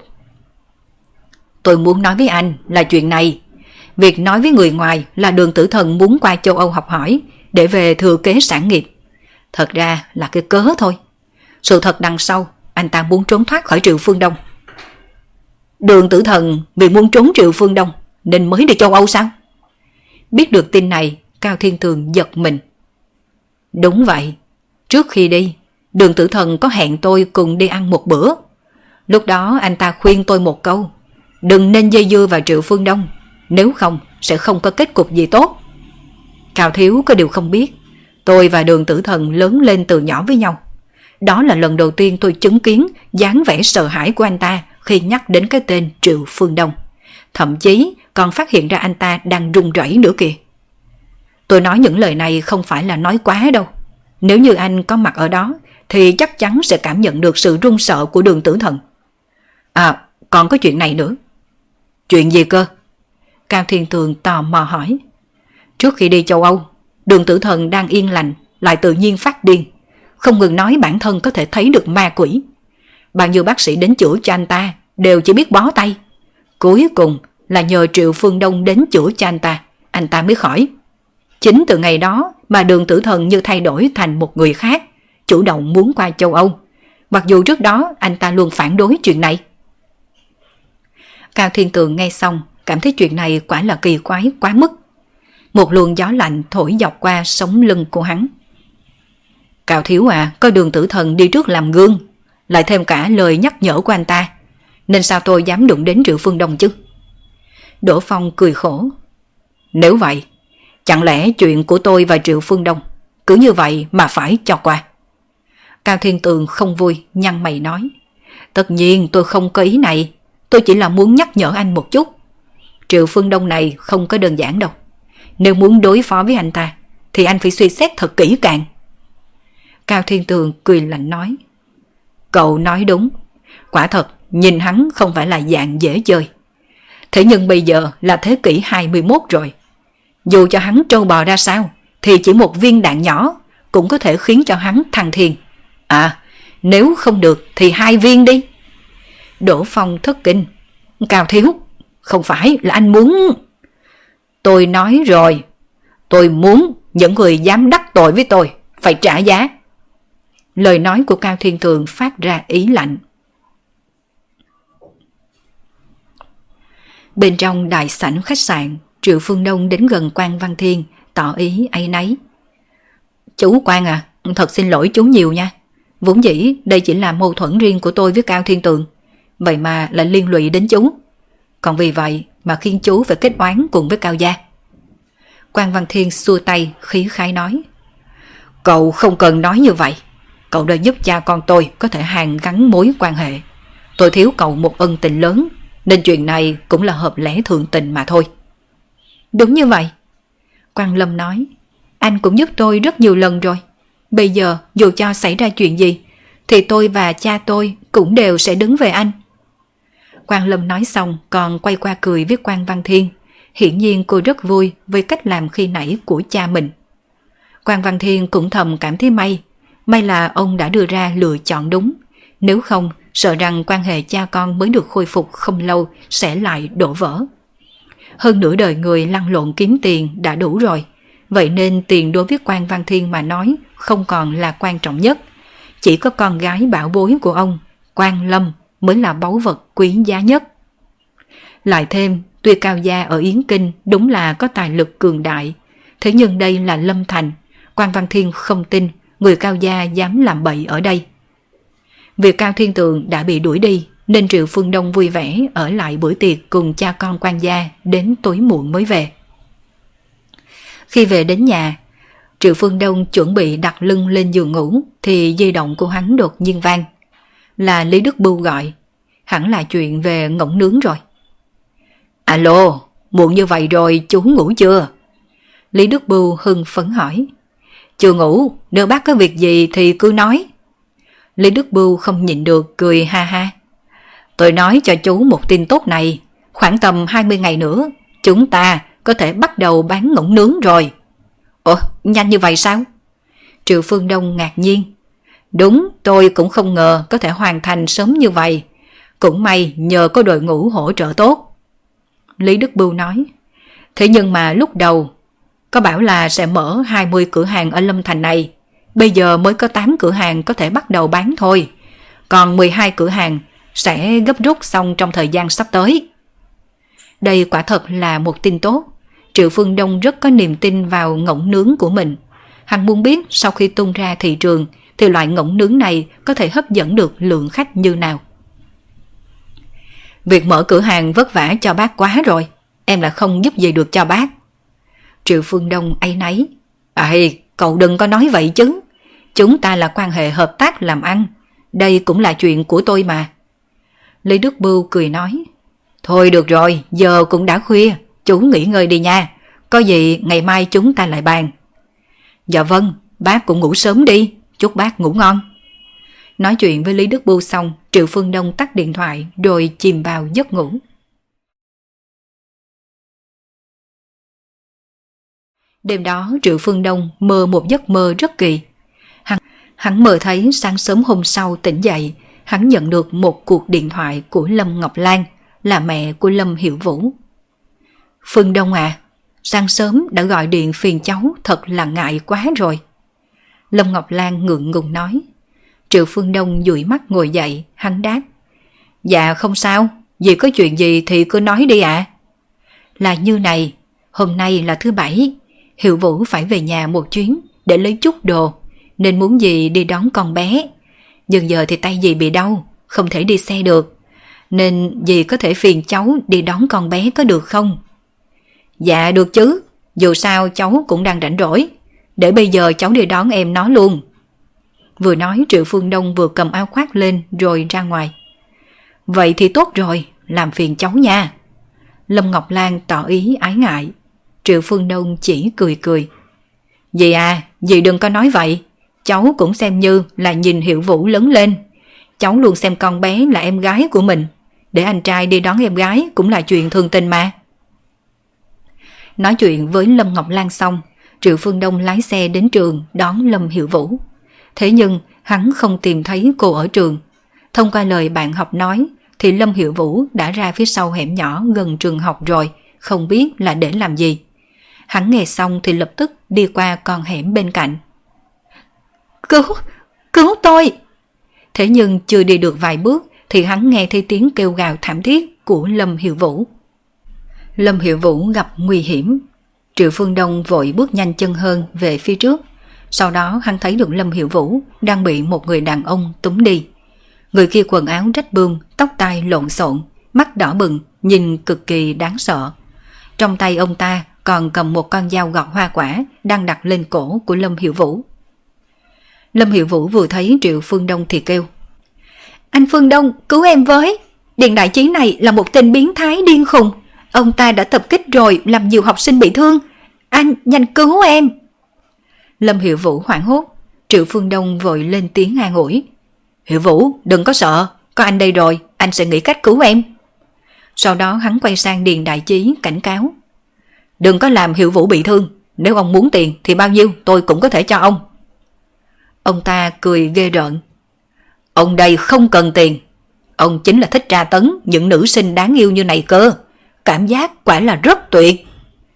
Tôi muốn nói với anh là chuyện này. Việc nói với người ngoài là Đường Tử Thần muốn qua châu Âu học hỏi để về thừa kế sản nghiệp. Thật ra là cái cớ thôi. Sự thật đằng sau, anh ta muốn trốn thoát khỏi Triệu Phương Đông. Đường Tử Thần vì muốn trốn Triệu Phương Đông nên mới đi châu Âu sao? Biết được tin này, Cao Thiên Tường giật mình. Đúng vậy. Trước khi đi, Đường Tử Thần có hẹn tôi cùng đi ăn một bữa. Lúc đó anh ta khuyên tôi một câu. Đừng nên dây dưa vào Triệu Phương Đông, nếu không sẽ không có kết cục gì tốt. Cao thiếu có điều không biết, tôi và Đường Tử Thần lớn lên từ nhỏ với nhau. Đó là lần đầu tiên tôi chứng kiến dáng vẻ sợ hãi của anh ta khi nhắc đến cái tên Triệu Phương Đông. Thậm chí còn phát hiện ra anh ta đang run rẩy nữa kìa. Tôi nói những lời này không phải là nói quá đâu. Nếu như anh có mặt ở đó thì chắc chắn sẽ cảm nhận được sự run sợ của Đường Tử Thần. À, còn có chuyện này nữa. Chuyện gì cơ? Cao Thiên Tường tò mò hỏi. Trước khi đi châu Âu, Đường Tử Thần đang yên lành lại tự nhiên phát điên, không ngừng nói bản thân có thể thấy được ma quỷ. Bao nhiêu bác sĩ đến chữa cho anh ta đều chỉ biết bó tay. Cuối cùng là nhờ Triệu Phương Đông đến chữa cho anh ta mới khỏi. Chính từ ngày đó mà Đường Tử Thần như thay đổi thành một người khác, chủ động muốn qua châu Âu, mặc dù trước đó anh ta luôn phản đối chuyện này. Cao Thiên Tường nghe xong cảm thấy chuyện này quả là kỳ quái quá mức. Một luồng gió lạnh thổi dọc qua sống lưng của hắn. Cao thiếu à, có Đường Tử Thần đi trước làm gương, lại thêm cả lời nhắc nhở của anh ta, nên sao tôi dám đụng đến Triệu Phương Đông chứ? Đỗ Phong cười khổ. Nếu vậy, chẳng lẽ chuyện của tôi và Triệu Phương Đông cứ như vậy mà phải cho qua? Cao Thiên Tường không vui, nhăn mày nói. Tất nhiên tôi không có ý này, tôi chỉ là muốn nhắc nhở anh một chút. Triệu Phương Đông này không có đơn giản đâu. Nếu muốn đối phó với anh ta thì anh phải suy xét thật kỹ càng. Cao Thiên Tường cười lạnh nói. Cậu nói đúng, quả thật nhìn hắn không phải là dạng dễ chơi. Thế nhưng bây giờ là thế kỷ 21 rồi. Dù cho hắn trâu bò ra sao thì chỉ một viên đạn nhỏ cũng có thể khiến cho hắn thăng thiên. À, nếu không được thì 2 viên đi. Đỗ Phong thất kinh. Cao thiếu, không phải là anh muốn... Tôi nói rồi, tôi muốn những người dám đắc tội với tôi phải trả giá. Lời nói của Cao Thiên Tường phát ra ý lạnh. Bên trong đại sảnh khách sạn, Triệu Phương Đông đến gần Quan Văn Thiên, tỏ ý áy náy. Chú Quan à, thật xin lỗi chú nhiều nha. Vốn dĩ đây chỉ là mâu thuẫn riêng của tôi với Cao Thiên Tường, vậy mà lại liên lụy đến chú. Còn vì vậy mà khiến chú phải kết oán cùng với Cao gia. Quan Văn Thiên xua tay khí khái nói. Cậu không cần nói như vậy. Cậu đã giúp cha con tôi có thể hàn gắn mối quan hệ. Tôi thiếu cậu một ân tình lớn, nên chuyện này cũng là hợp lẽ thượng tình mà thôi. Đúng như vậy. Quan Lâm nói. Anh cũng giúp tôi rất nhiều lần rồi. Bây giờ dù cho xảy ra chuyện gì thì tôi và cha tôi cũng đều sẽ đứng về anh. Quan Lâm nói xong còn quay qua cười với Quan Văn Thiên. Hiển nhiên cô rất vui với cách làm khi nãy của cha mình. Quan Văn Thiên cũng thầm cảm thấy may là ông đã đưa ra lựa chọn đúng. Nếu không, sợ rằng quan hệ cha con mới được khôi phục không lâu sẽ lại đổ vỡ. Hơn nửa đời người lăn lộn kiếm tiền đã đủ rồi. Vậy nên tiền đối với quan Văn Thiên mà nói không còn là quan trọng nhất. Chỉ có con gái bảo bối của ông, Quan Lâm, mới là báu vật quý giá nhất. Lại thêm, tuy Cao gia ở Yến Kinh đúng là có tài lực cường đại, thế nhưng đây là Lâm Thành, quan Văn Thiên không tin người Cao gia dám làm bậy ở đây. Việc Cao Thiên Tường đã bị đuổi đi, nên Triệu Phương Đông vui vẻ ở lại bữa tiệc cùng cha con quan gia đến tối muộn mới về. Khi về đến nhà, Triệu Phương Đông chuẩn bị đặt lưng lên giường ngủ thì di động của hắn đột nhiên vang. Là Lý Đức Bưu gọi, hẳn là chuyện về ngỗng nướng rồi. Alo, muộn như vậy rồi chú ngủ chưa? Lý Đức Bưu hưng phấn hỏi. Chưa ngủ, nếu bác có việc gì thì cứ nói. Lý Đức Bưu không nhịn được cười ha ha. Tôi nói cho chú một tin tốt này, khoảng tầm 20 ngày nữa, chúng ta có thể bắt đầu bán ngỗng nướng rồi. Ủa, nhanh như vậy sao? Triệu Phương Đông ngạc nhiên. Đúng, tôi cũng không ngờ có thể hoàn thành sớm như vậy. Cũng may nhờ có đội ngũ hỗ trợ tốt. Lý Đức Bưu nói. Thế nhưng mà lúc đầu có bảo là sẽ mở 20 cửa hàng ở Lâm Thành này. Bây giờ mới có 8 cửa hàng có thể bắt đầu bán thôi. Còn 12 cửa hàng sẽ gấp rút xong trong thời gian sắp tới. Đây quả thật là một tin tốt. Triệu Phương Đông rất có niềm tin vào ngỗng nướng của mình. Hắn muốn biết sau khi tung ra thị trường thì loại ngỗng nướng này có thể hấp dẫn được lượng khách như nào. Việc mở cửa hàng vất vả cho bác quá rồi, em là không giúp gì được cho bác. Triệu Phương Đông áy náy. Cậu đừng có nói vậy chứ. Chúng ta là quan hệ hợp tác làm ăn. Đây cũng là chuyện của tôi mà. Lý Đức Bưu cười nói. Thôi được rồi, giờ cũng đã khuya, chú nghỉ ngơi đi nha. Có gì ngày mai chúng ta lại bàn. Dạ vâng, bác cũng ngủ sớm đi. Chúc bác ngủ ngon. Nói chuyện với Lý Đức Bưu xong, Triệu Phương Đông tắt điện thoại rồi chìm vào giấc ngủ. Đêm đó Triệu Phương Đông mơ một giấc mơ rất kỳ. Hắn mơ thấy sáng sớm hôm sau tỉnh dậy, hắn nhận được một cuộc điện thoại của Lâm Ngọc Lan, là mẹ của Lâm Hiểu Vũ. Phương Đông à, sáng sớm đã gọi điện phiền cháu, thật là ngại quá rồi. Lâm Ngọc Lan ngượng ngùng nói. Triệu Phương Đông dụi mắt ngồi dậy, hắn đáp. Dạ không sao, vì có chuyện gì thì cứ nói đi ạ. Là như này, hôm nay là thứ Bảy, Hiểu Vũ phải về nhà một chuyến để lấy chút đồ, nên muốn dì đi đón con bé. Nhưng giờ thì tay dì bị đau, không thể đi xe được, nên dì có thể phiền cháu đi đón con bé có được không? Dạ được chứ, dù sao cháu cũng đang rảnh rỗi, để bây giờ cháu đi đón em nó luôn. Vừa nói Triệu Phương Đông vừa cầm áo khoác lên rồi ra ngoài. Vậy thì tốt rồi, làm phiền cháu nha. Lâm Ngọc Lan tỏ ý ái ngại. Triệu Phương Đông chỉ cười cười. Dì à, dì đừng có nói vậy. Cháu cũng xem như là nhìn Hiểu Vũ lớn lên. Cháu luôn xem con bé là em gái của mình. Để anh trai đi đón em gái cũng là chuyện thường tình mà. Nói chuyện với Lâm Ngọc Lan xong, Triệu Phương Đông lái xe đến trường đón Lâm Hiểu Vũ. Thế nhưng hắn không tìm thấy cô ở trường. Thông qua lời bạn học nói thì Lâm Hiểu Vũ đã ra phía sau hẻm nhỏ gần trường học rồi, không biết là để làm gì. Hắn nghe xong thì lập tức đi qua con hẻm bên cạnh. Cứu tôi! Thế nhưng chưa đi được vài bước thì hắn nghe thấy tiếng kêu gào thảm thiết của Lâm Hiểu Vũ. Lâm Hiểu Vũ gặp nguy hiểm. Triệu Phương Đông vội bước nhanh chân hơn về phía trước. Sau đó hắn thấy được Lâm Hiểu Vũ đang bị một người đàn ông túm đi. Người kia quần áo rách bươm, tóc tai lộn xộn, mắt đỏ bừng, nhìn cực kỳ đáng sợ. Trong tay ông ta còn cầm một con dao gọt hoa quả đang đặt lên cổ của Lâm Hiểu Vũ. Lâm Hiểu Vũ vừa thấy Triệu Phương Đông thì kêu. Anh Phương Đông, cứu em với! Điền Đại Chí này là một tên biến thái điên khùng. Ông ta đã tập kích rồi làm nhiều học sinh bị thương. Anh nhanh cứu em! Lâm Hiểu Vũ hoảng hốt. Triệu Phương Đông vội lên tiếng an ủi. Hiểu Vũ, đừng có sợ, có anh đây rồi, anh sẽ nghĩ cách cứu em. Sau đó hắn quay sang Điền Đại Chí cảnh cáo. Đừng có làm Hiểu Vũ bị thương, nếu ông muốn tiền thì bao nhiêu tôi cũng có thể cho ông. Ông ta cười ghê rợn. Ông đây không cần tiền, ông chính là thích tra tấn những nữ sinh đáng yêu như này cơ. Cảm giác quả là rất tuyệt.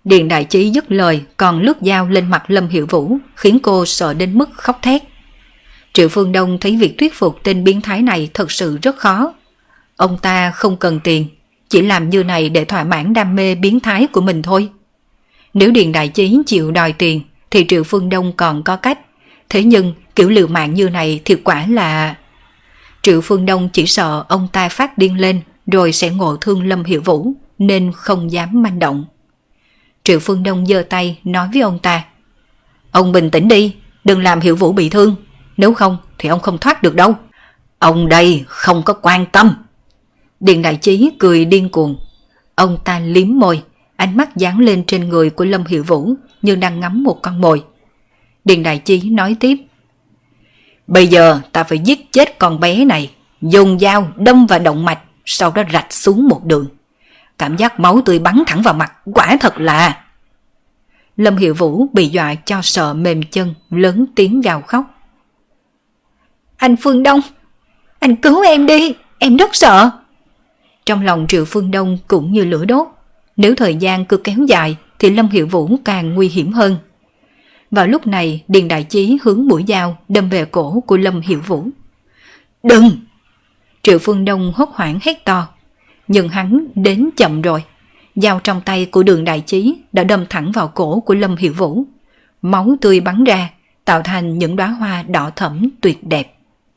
Điền Đại Chí dứt lời còn lướt dao lên mặt Lâm Hiểu Vũ, khiến cô sợ đến mức khóc thét. Triệu Phương Đông thấy việc thuyết phục tên biến thái này thật sự rất khó. Ông ta không cần tiền, chỉ làm như này để thỏa mãn đam mê biến thái của mình thôi. Nếu Điền Đại Chí chịu đòi tiền thì Triệu Phương Đông còn có cách. Thế nhưng kiểu liều mạng như này thì quả là... Triệu Phương Đông chỉ sợ ông ta phát điên lên rồi sẽ ngộ thương Lâm Hiểu Vũ nên không dám manh động. Triệu Phương Đông giơ tay nói với ông ta: Ông bình tĩnh đi, đừng làm Hiểu Vũ bị thương, nếu không thì ông không thoát được đâu. Ông đây không có quan tâm. Điền Đại Chí cười điên cuồng. Ông ta liếm môi, ánh mắt dán lên trên người của Lâm Hiểu Vũ như đang ngắm một con mồi. Điền Đại Chí nói tiếp: Bây giờ ta phải giết chết con bé này, dùng dao đâm vào động mạch, sau đó rạch xuống một đường. Cảm giác máu tươi bắn thẳng vào mặt, quả thật là... Lâm Hiểu Vũ bị dọa cho sợ mềm chân, lớn tiếng gào khóc. Anh Phương Đông, anh cứu em đi, em rất sợ. Trong lòng Triệu Phương Đông cũng như lửa đốt. Nếu thời gian cứ kéo dài thì Lâm Hiểu Vũ càng nguy hiểm hơn. Vào lúc này, Điền Đại Chí hướng mũi dao đâm về cổ của Lâm Hiểu Vũ. Đừng! Triệu Phương Đông hốt hoảng hét to. Nhưng hắn đến chậm rồi. Dao trong tay của Điền Đại Chí đã đâm thẳng vào cổ của Lâm Hiểu Vũ. Máu tươi bắn ra, tạo thành những đóa hoa đỏ thẫm tuyệt đẹp.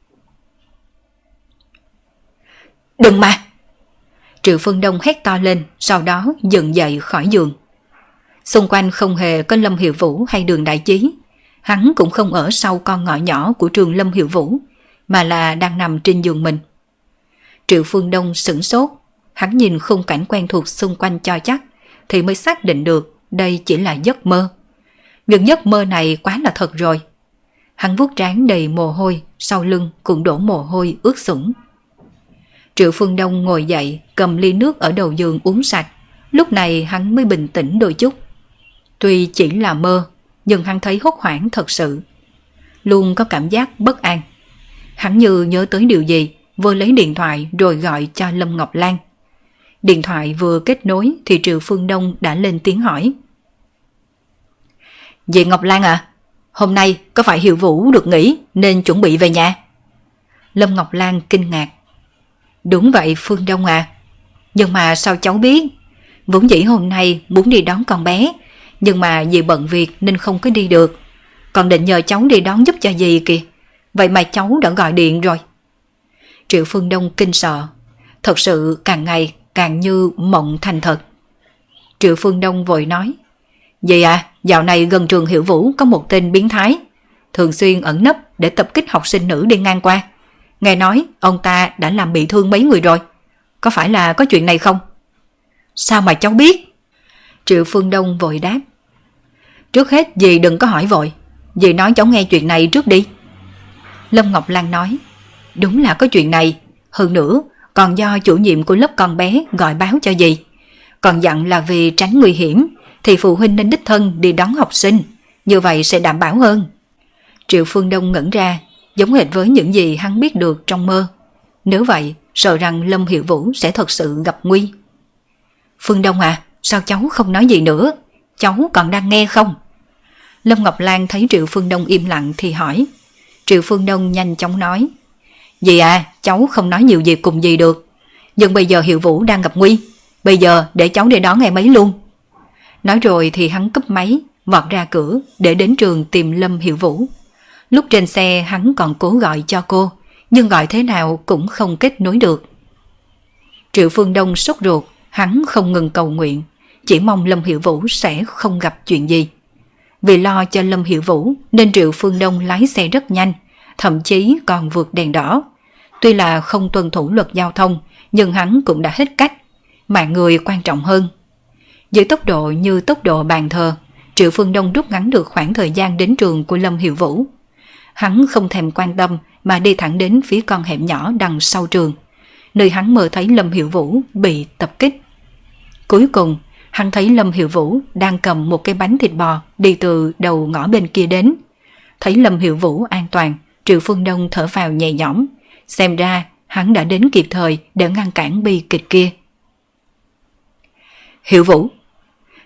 Đừng mà! Triệu Phương Đông hét to lên, sau đó dựng dậy khỏi giường. Xung quanh không hề có Lâm Hiểu Vũ hay Điền Đại Chí. Hắn cũng không ở sau con ngõ nhỏ của trường Lâm Hiểu Vũ, mà là đang nằm trên giường mình. Triệu Phương Đông sửng sốt. Hắn nhìn khung cảnh quen thuộc xung quanh cho chắc, thì mới xác định được đây chỉ là giấc mơ. Nhưng giấc mơ này quá là thật rồi. Hắn vuốt trán đầy mồ hôi, sau lưng cũng đổ mồ hôi ướt sũng. Triệu Phương Đông ngồi dậy, cầm ly nước ở đầu giường uống sạch. Lúc này hắn mới bình tĩnh đôi chút. Tuy chỉ là mơ, nhưng hắn thấy hốt hoảng thật sự. Luôn có cảm giác bất an. Hắn như nhớ tới điều gì, vừa lấy điện thoại rồi gọi cho Lâm Ngọc Lan. Điện thoại vừa kết nối thì Triệu Phương Đông đã lên tiếng hỏi. Dì Ngọc Lan à, hôm nay có phải Hiểu Vũ được nghỉ nên chuẩn bị về nhà? Lâm Ngọc Lan kinh ngạc. Đúng vậy Phương Đông à. Nhưng mà sao cháu biết? Vốn dĩ hôm nay muốn đi đón con bé, nhưng mà dì bận việc nên không có đi được. Còn định nhờ cháu đi đón giúp cho dì kìa. Vậy mà cháu đã gọi điện rồi. Triệu Phương Đông kinh sợ. Thật sự càng ngày càng như mộng thành thật. Triệu Phương Đông vội nói. Dì à, dạo này gần trường Hiểu Vũ có một tên biến thái, thường xuyên ẩn nấp để tập kích học sinh nữ đi ngang qua. Nghe nói ông ta đã làm bị thương mấy người rồi. Có phải là có chuyện này không? Sao mà cháu biết? Triệu Phương Đông vội đáp. Trước hết dì đừng có hỏi vội, dì nói cháu nghe chuyện này trước đi. Lâm Ngọc Lan nói. Đúng là có chuyện này. Hơn nữa còn do chủ nhiệm của lớp con bé gọi báo cho dì. Còn dặn là vì tránh nguy hiểm thì phụ huynh nên đích thân đi đón học sinh, như vậy sẽ đảm bảo hơn. Triệu Phương Đông ngẩn ra, giống hệt với những gì hắn biết được trong mơ. Nếu vậy, sợ rằng Lâm Hiểu Vũ sẽ thật sự gặp nguy. Phương Đông à, sao cháu không nói gì nữa? Cháu còn đang nghe không? Lâm Ngọc Lan thấy Triệu Phương Đông im lặng thì hỏi. Triệu Phương Đông nhanh chóng nói. Dì à, cháu không nói nhiều gì cùng dì được. Nhưng bây giờ Hiểu Vũ đang gặp nguy. Bây giờ để cháu đi đón em ấy luôn. Nói rồi thì hắn cúp máy, vọt ra cửa để đến trường tìm Lâm Hiểu Vũ. Lúc trên xe hắn còn cố gọi cho cô, nhưng gọi thế nào cũng không kết nối được. Triệu Phương Đông sốt ruột, hắn không ngừng cầu nguyện, chỉ mong Lâm Hiểu Vũ sẽ không gặp chuyện gì. Vì lo cho Lâm Hiểu Vũ nên Triệu Phương Đông lái xe rất nhanh, thậm chí còn vượt đèn đỏ. Tuy là không tuân thủ luật giao thông, nhưng hắn cũng đã hết cách. Mạng người quan trọng hơn. Với tốc độ như tốc độ bàn thờ, Triệu Phương Đông rút ngắn được khoảng thời gian đến trường của Lâm Hiểu Vũ. Hắn không thèm quan tâm mà đi thẳng đến phía con hẻm nhỏ đằng sau trường, nơi hắn mơ thấy Lâm Hiểu Vũ bị tập kích. Cuối cùng, hắn thấy Lâm Hiểu Vũ đang cầm một cái bánh thịt bò đi từ đầu ngõ bên kia đến. Thấy Lâm Hiểu Vũ an toàn, Triệu Phương Đông thở vào nhẹ nhõm. Xem ra hắn đã đến kịp thời để ngăn cản bi kịch kia. Hiểu Vũ!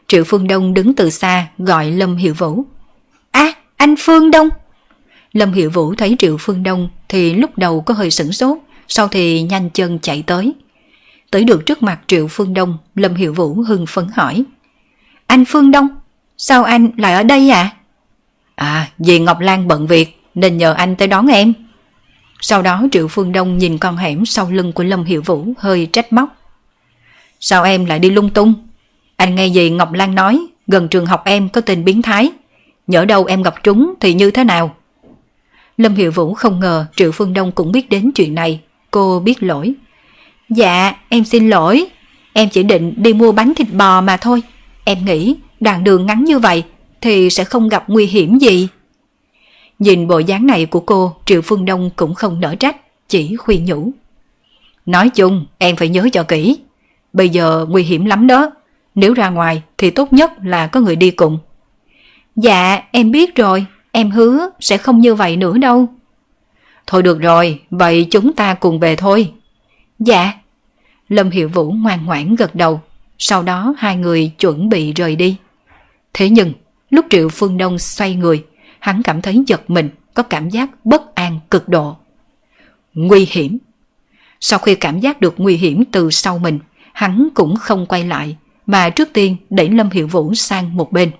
Triệu Phương Đông đứng từ xa gọi Lâm Hiểu Vũ. Anh Phương Đông! Lâm Hiểu Vũ thấy Triệu Phương Đông thì lúc đầu có hơi sửng sốt, sau thì nhanh chân chạy tới. Tới được trước mặt Triệu Phương Đông, Lâm Hiểu Vũ hưng phấn hỏi. Anh Phương Đông, sao anh lại ở đây ạ? Vì Ngọc Lan bận việc nên nhờ anh tới đón em. Sau đó Triệu Phương Đông nhìn con hẻm sau lưng của Lâm Hiểu Vũ hơi trách móc. Sao em lại đi lung tung? Anh nghe gì Ngọc Lan nói gần trường học em có tên biến thái, nhỡ đâu em gặp trúng thì như thế nào? Lâm Hiểu Vũ không ngờ Triệu Phương Đông cũng biết đến chuyện này. Cô biết lỗi. Dạ em xin lỗi, em chỉ định đi mua bánh thịt bò mà thôi. Em nghĩ đoạn đường ngắn như vậy thì sẽ không gặp nguy hiểm gì. Nhìn bộ dáng này của cô, Triệu Phương Đông cũng không nỡ trách, chỉ khuyên nhủ. Nói chung em phải nhớ cho kỹ, bây giờ nguy hiểm lắm đó. Nếu ra ngoài thì tốt nhất là có người đi cùng. Dạ em biết rồi, em hứa sẽ không như vậy nữa đâu. Thôi được rồi, vậy chúng ta cùng về thôi. Dạ. Lâm Hiểu Vũ ngoan ngoãn gật đầu. Sau đó hai người chuẩn bị rời đi. Thế nhưng lúc Triệu Phương Đông xoay người, hắn cảm thấy giật mình, có cảm giác bất an cực độ. Nguy hiểm. Sau khi cảm giác được nguy hiểm từ sau mình, hắn cũng không quay lại, mà trước tiên đẩy Lâm Hiểu Vũ sang một bên.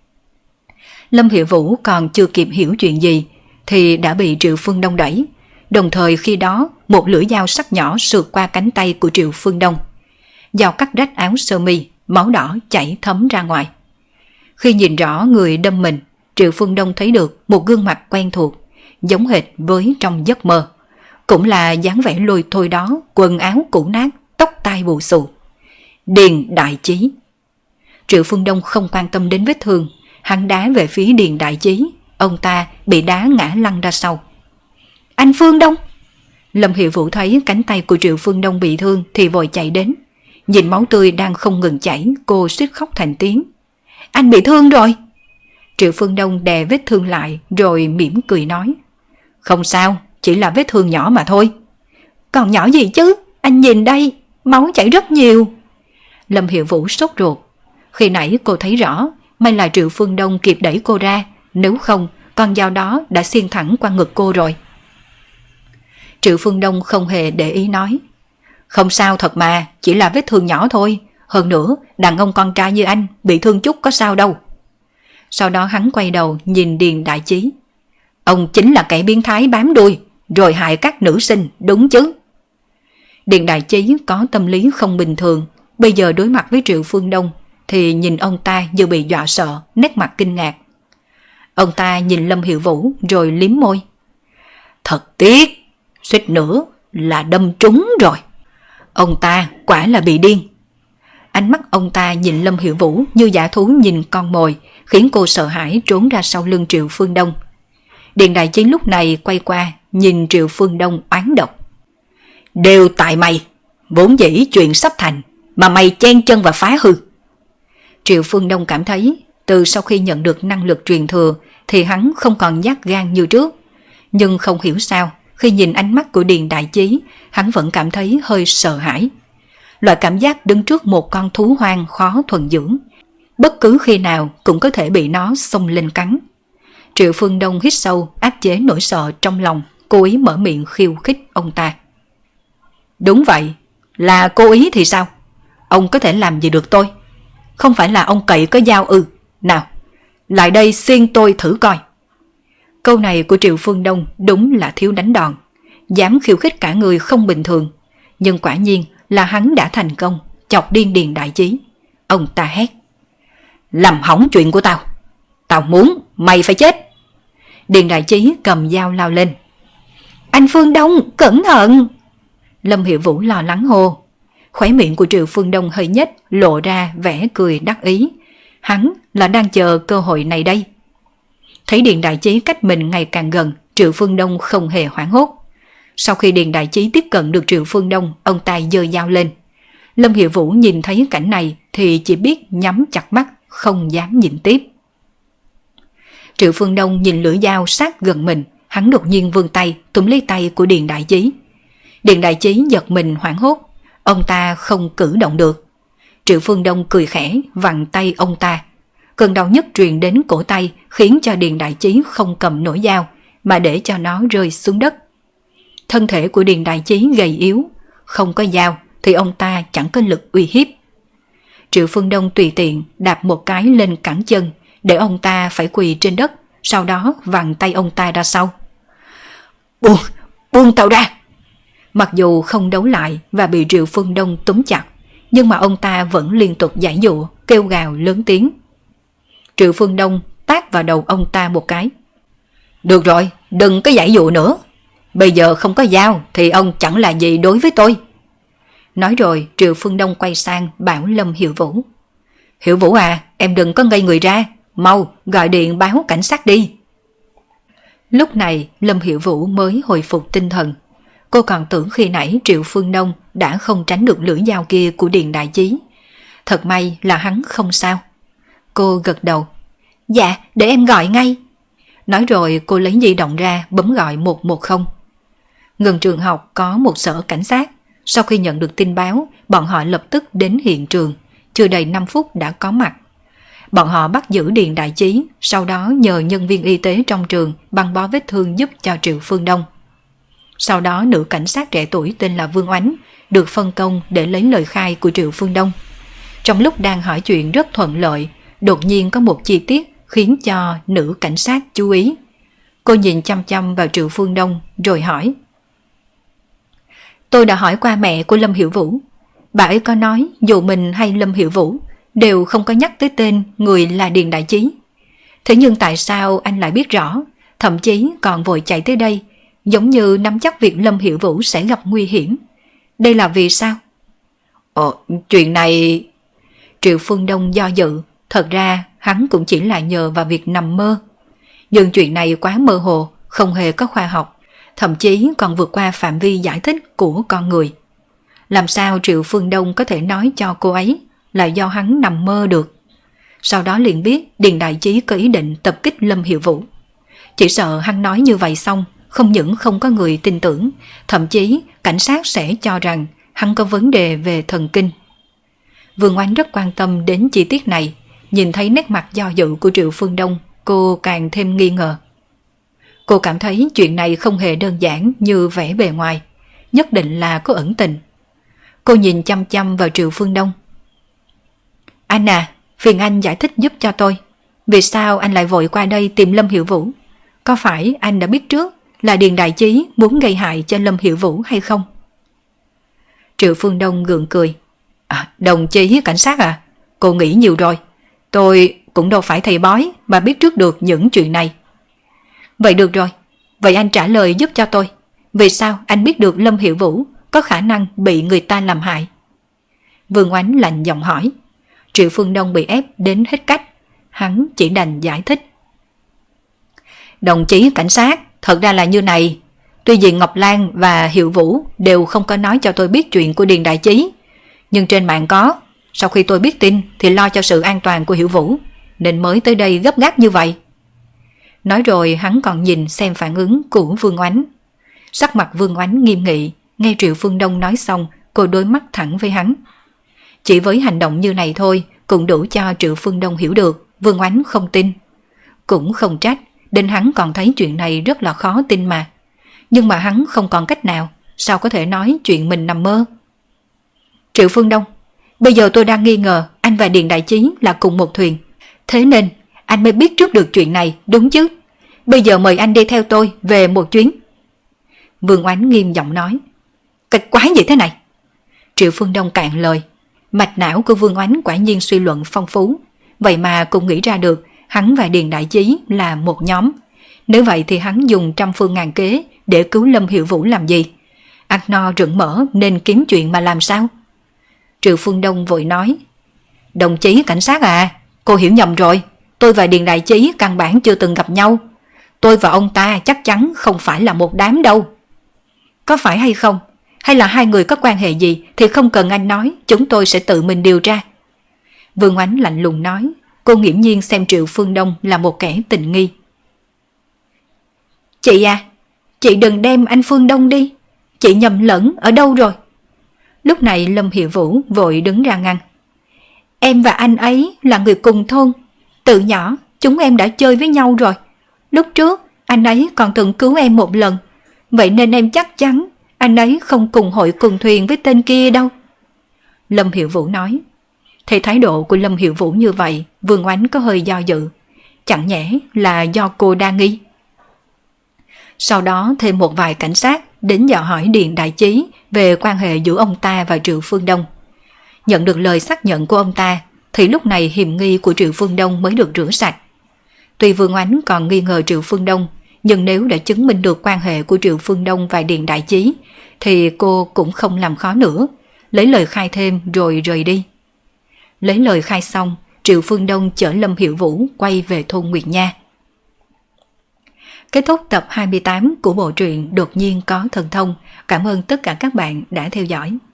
Lâm Hiểu Vũ còn chưa kịp hiểu chuyện gì thì đã bị Triệu Phương Đông đẩy. Đồng thời khi đó một lưỡi dao sắc nhỏ sượt qua cánh tay của Triệu Phương Đông. Dao cắt rách áo sơ mi, máu đỏ chảy thấm ra ngoài. Khi nhìn rõ người đâm mình, Triệu Phương Đông thấy được một gương mặt quen thuộc, giống hệt với trong giấc mơ. Cũng là dáng vẻ lôi thôi đó, quần áo cũ nát, tóc tai bù xù. Điền Đại Chí. Triệu Phương Đông không quan tâm đến vết thương, hắn đá về phía Điền Đại Chí. Ông ta bị đá ngã lăn ra sau. Anh Phương Đông! Lâm Hiểu Vũ thấy cánh tay của Triệu Phương Đông bị thương thì vội chạy đến. Nhìn máu tươi đang không ngừng chảy, cô suýt khóc thành tiếng. Anh bị thương rồi! Triệu Phương Đông đè vết thương lại rồi mỉm cười nói. Không sao, chỉ là vết thương nhỏ mà thôi. Còn nhỏ gì chứ, anh nhìn đây, máu chảy rất nhiều. Lâm Hiểu Vũ sốt ruột. Khi nãy cô thấy rõ, may là Triệu Phương Đông kịp đẩy cô ra, nếu không con dao đó đã xuyên thẳng qua ngực cô rồi. Triệu Phương Đông không hề để ý nói. Không sao thật mà, chỉ là vết thương nhỏ thôi. Hơn nữa, đàn ông con trai như anh bị thương chút có sao đâu. Sau đó hắn quay đầu nhìn Điền Đại Chí. Ông chính là kẻ biến thái bám đuôi, rồi hại các nữ sinh, đúng chứ? Điền Đại Chí có tâm lý không bình thường. Bây giờ đối mặt với Triệu Phương Đông thì nhìn ông ta như bị dọa sợ, nét mặt kinh ngạc. Ông ta nhìn Lâm Hiểu Vũ rồi liếm môi. Thật tiếc, suýt nữa là đâm trúng rồi. Ông ta quả là bị điên. Ánh mắt ông ta nhìn Lâm Hiểu Vũ như dã thú nhìn con mồi, khiến cô sợ hãi trốn ra sau lưng Triệu Phương Đông. Điền Đại Chí lúc này quay qua nhìn Triệu Phương Đông oán độc. Đều tại mày, vốn dĩ chuyện sắp thành mà mày chen chân và phá hư. Triệu Phương Đông cảm thấy từ sau khi nhận được năng lực truyền thừa thì hắn không còn nhát gan như trước. Nhưng không hiểu sao, khi nhìn ánh mắt của Điền Đại Chí, hắn vẫn cảm thấy hơi sợ hãi. Loại cảm giác đứng trước một con thú hoang khó thuần dưỡng, bất cứ khi nào cũng có thể bị nó xông lên cắn. Triệu Phương Đông hít sâu, áp chế nỗi sợ trong lòng, cố ý mở miệng khiêu khích ông ta. Đúng vậy, là cố ý thì sao? Ông có thể làm gì được tôi? Không phải là ông cậy có dao ư? Nào, lại đây xiên tôi thử coi. Câu này của Triệu Phương Đông đúng là thiếu đánh đòn, dám khiêu khích cả người không bình thường. Nhưng quả nhiên là hắn đã thành công, chọc điên Điền Đại Chí. Ông ta hét. Làm hỏng chuyện của tao. Tao muốn mày phải chết. Điền Đại Chí cầm dao lao lên. Anh Phương Đông, cẩn thận. Lâm Hiểu Vũ lo lắng hô. Khóe miệng của Triệu Phương Đông hơi nhếch, lộ ra vẻ cười đắc ý. Hắn là đang chờ cơ hội này đây. Thấy Điền Đại Chí cách mình ngày càng gần, Triệu Phương Đông không hề hoảng hốt. Sau khi Điền Đại Chí tiếp cận được Triệu Phương Đông, ông ta giơ dao lên. Lâm Hiểu Vũ nhìn thấy cảnh này thì chỉ biết nhắm chặt mắt, không dám nhìn tiếp. Triệu Phương Đông nhìn lưỡi dao sát gần mình, hắn đột nhiên vươn tay túm lấy tay của Điền Đại Chí. Điền Đại Chí giật mình hoảng hốt, ông ta không cử động được. Triệu Phương Đông cười khẽ vặn tay ông ta. Cơn đau nhức truyền đến cổ tay khiến cho Điền Đại Chí không cầm nổi dao mà để cho nó rơi xuống đất. Thân thể của Điền Đại Chí gầy yếu, không có dao thì ông ta chẳng có lực uy hiếp. Triệu Phương Đông tùy tiện đạp một cái lên cẳng chân để ông ta phải quỳ trên đất, sau đó vặn tay ông ta ra sau. Buông tao ra! Mặc dù không đấu lại và bị Triệu Phương Đông túm chặt, nhưng mà ông ta vẫn liên tục giãy giụa, kêu gào lớn tiếng. Triệu Phương Đông tát vào đầu ông ta một cái. Được rồi, đừng có giãy giụa nữa. Bây giờ không có dao thì ông chẳng là gì đối với tôi. Nói rồi Triệu Phương Đông quay sang bảo Lâm Hiểu Vũ. Hiểu Vũ à, em đừng có ngây người ra, mau gọi điện báo cảnh sát đi. Lúc này Lâm Hiểu Vũ mới hồi phục tinh thần. Cô còn tưởng khi nãy Triệu Phương Đông đã không tránh được lưỡi dao kia của Điền Đại Chí. Thật may là hắn không sao. Cô gật đầu. Dạ, để em gọi ngay. Nói rồi cô lấy di động ra bấm gọi 110. Gần trường học có một sở cảnh sát. Sau khi nhận được tin báo, bọn họ lập tức đến hiện trường. Chưa đầy 5 phút đã có mặt. Bọn họ bắt giữ Điền Đại Chí, sau đó nhờ nhân viên y tế trong trường băng bó vết thương giúp cho Triệu Phương Đông. Sau đó nữ cảnh sát trẻ tuổi tên là Vương Oánh được phân công để lấy lời khai của Triệu Phương Đông. Trong lúc đang hỏi chuyện rất thuận lợi, đột nhiên có một chi tiết khiến cho nữ cảnh sát chú ý. Cô nhìn chăm chăm vào Triệu Phương Đông rồi hỏi. Tôi đã hỏi qua mẹ của Lâm Hiểu Vũ. Bà ấy có nói dù mình hay Lâm Hiểu Vũ đều không có nhắc tới tên người là Điền Đại Chí. Thế nhưng tại sao anh lại biết rõ, thậm chí còn vội chạy tới đây, giống như nắm chắc việc Lâm Hiểu Vũ sẽ gặp nguy hiểm. Đây là vì sao? Chuyện này... Triệu Phương Đông do dự. Thật ra hắn cũng chỉ là nhờ vào việc nằm mơ. Nhưng chuyện này quá mơ hồ, không hề có khoa học, thậm chí còn vượt qua phạm vi giải thích của con người. Làm sao Triệu Phương Đông có thể nói cho cô ấy là do hắn nằm mơ được? Sau đó liền biết Điền Đại Chí có ý định tập kích Lâm Hiểu Vũ. Chỉ sợ hắn nói như vậy xong, không những không có người tin tưởng, thậm chí cảnh sát sẽ cho rằng hắn có vấn đề về thần kinh. Vương Oánh rất quan tâm đến chi tiết này, nhìn thấy nét mặt do dự của Triệu Phương Đông, cô càng thêm nghi ngờ. Cô cảm thấy chuyện này không hề đơn giản như vẻ bề ngoài, nhất định là có ẩn tình. Cô nhìn chăm chăm vào Triệu Phương Đông. Anh à, phiền anh giải thích giúp cho tôi. Vì sao anh lại vội qua đây tìm Lâm Hiểu Vũ? Có phải anh đã biết trước là Điền Đại Chí muốn gây hại cho Lâm Hiểu Vũ hay không? Triệu Phương Đông gượng cười. Đồng chí cảnh sát à, cô nghĩ nhiều rồi. Tôi cũng đâu phải thầy bói mà biết trước được những chuyện này. Vậy được rồi, vậy anh trả lời giúp cho tôi. Vì sao anh biết được Lâm Hiểu Vũ có khả năng bị người ta làm hại? Vương Oánh lạnh giọng hỏi. Triệu Phương Đông bị ép đến hết cách, hắn chỉ đành giải thích. Đồng chí cảnh sát, thật ra là như này. Tuy Diện Ngọc Lan và Hiểu Vũ đều không có nói cho tôi biết chuyện của Điền Đại Chí, nhưng trên mạng có. Sau khi tôi biết tin thì lo cho sự an toàn của Hiểu Vũ, nên mới tới đây gấp gáp như vậy. Nói rồi hắn còn nhìn xem phản ứng của Vương Oánh. Sắc mặt Vương Oánh nghiêm nghị, nghe Triệu Phương Đông nói xong, cô đối mắt thẳng với hắn. Chỉ với hành động như này thôi cũng đủ cho Triệu Phương Đông hiểu được Vương Oánh không tin. Cũng không trách, đến hắn còn thấy chuyện này rất là khó tin mà. Nhưng mà hắn không còn cách nào, sao có thể nói chuyện mình nằm mơ? Triệu Phương Đông, bây giờ tôi đang nghi ngờ anh và Điền Đại Chí là cùng một thuyền. Thế nên anh mới biết trước được chuyện này, đúng chứ? Bây giờ mời anh đi theo tôi về một chuyến. Vương Oánh nghiêm giọng nói. Cái quái gì thế này? Triệu Phương Đông cạn lời. Mạch não của Vương Oánh quả nhiên suy luận phong phú. Vậy mà cũng nghĩ ra được hắn và Điền Đại Chí là một nhóm. Nếu vậy thì hắn dùng trăm phương ngàn kế để cứu Lâm Hiểu Vũ làm gì? Ăn no rừng mỡ nên kiếm chuyện mà làm sao? Triệu Phương Đông vội nói. Đồng chí cảnh sát à, cô hiểu nhầm rồi. Tôi và Điền Đại Chí căn bản chưa từng gặp nhau. Tôi và ông ta chắc chắn không phải là một đám đâu. Có phải hay không? Hay là hai người có quan hệ gì thì không cần anh nói, chúng tôi sẽ tự mình điều tra. Vương Oánh lạnh lùng nói. Cô nghiễm nhiên xem Triệu Phương Đông là một kẻ tình nghi. Chị à, chị đừng đem anh Phương Đông đi. Chị nhầm lẫn ở đâu rồi? Lúc này Lâm Hiểu Vũ vội đứng ra ngăn. Em và anh ấy là người cùng thôn. Từ nhỏ chúng em đã chơi với nhau rồi. Lúc trước anh ấy còn từng cứu em một lần. Vậy nên em chắc chắn anh ấy không cùng hội cùng thuyền với tên kia đâu. Lâm Hiểu Vũ nói. Thấy thái độ của Lâm Hiểu Vũ như vậy, Vương Oánh có hơi do dự. Chẳng nhẽ là do cô đa nghi. Sau đó thêm một vài cảnh sát đến dò hỏi Điền Đại Chí về quan hệ giữa ông ta và Triệu Phương Đông. Nhận được lời xác nhận của ông ta, thì lúc này hiểm nghi của Triệu Phương Đông mới được rửa sạch. Tuy Vương Oánh còn nghi ngờ Triệu Phương Đông, nhưng nếu đã chứng minh được quan hệ của Triệu Phương Đông và Điền Đại Chí, thì cô cũng không làm khó nữa, lấy lời khai thêm rồi rời đi. Lấy lời khai xong, Triệu Phương Đông chở Lâm Hiểu Vũ quay về thôn Nguyệt Nha. Kết thúc tập 28 của bộ truyện Đột nhiên có thần thông. Cảm ơn tất cả các bạn đã theo dõi.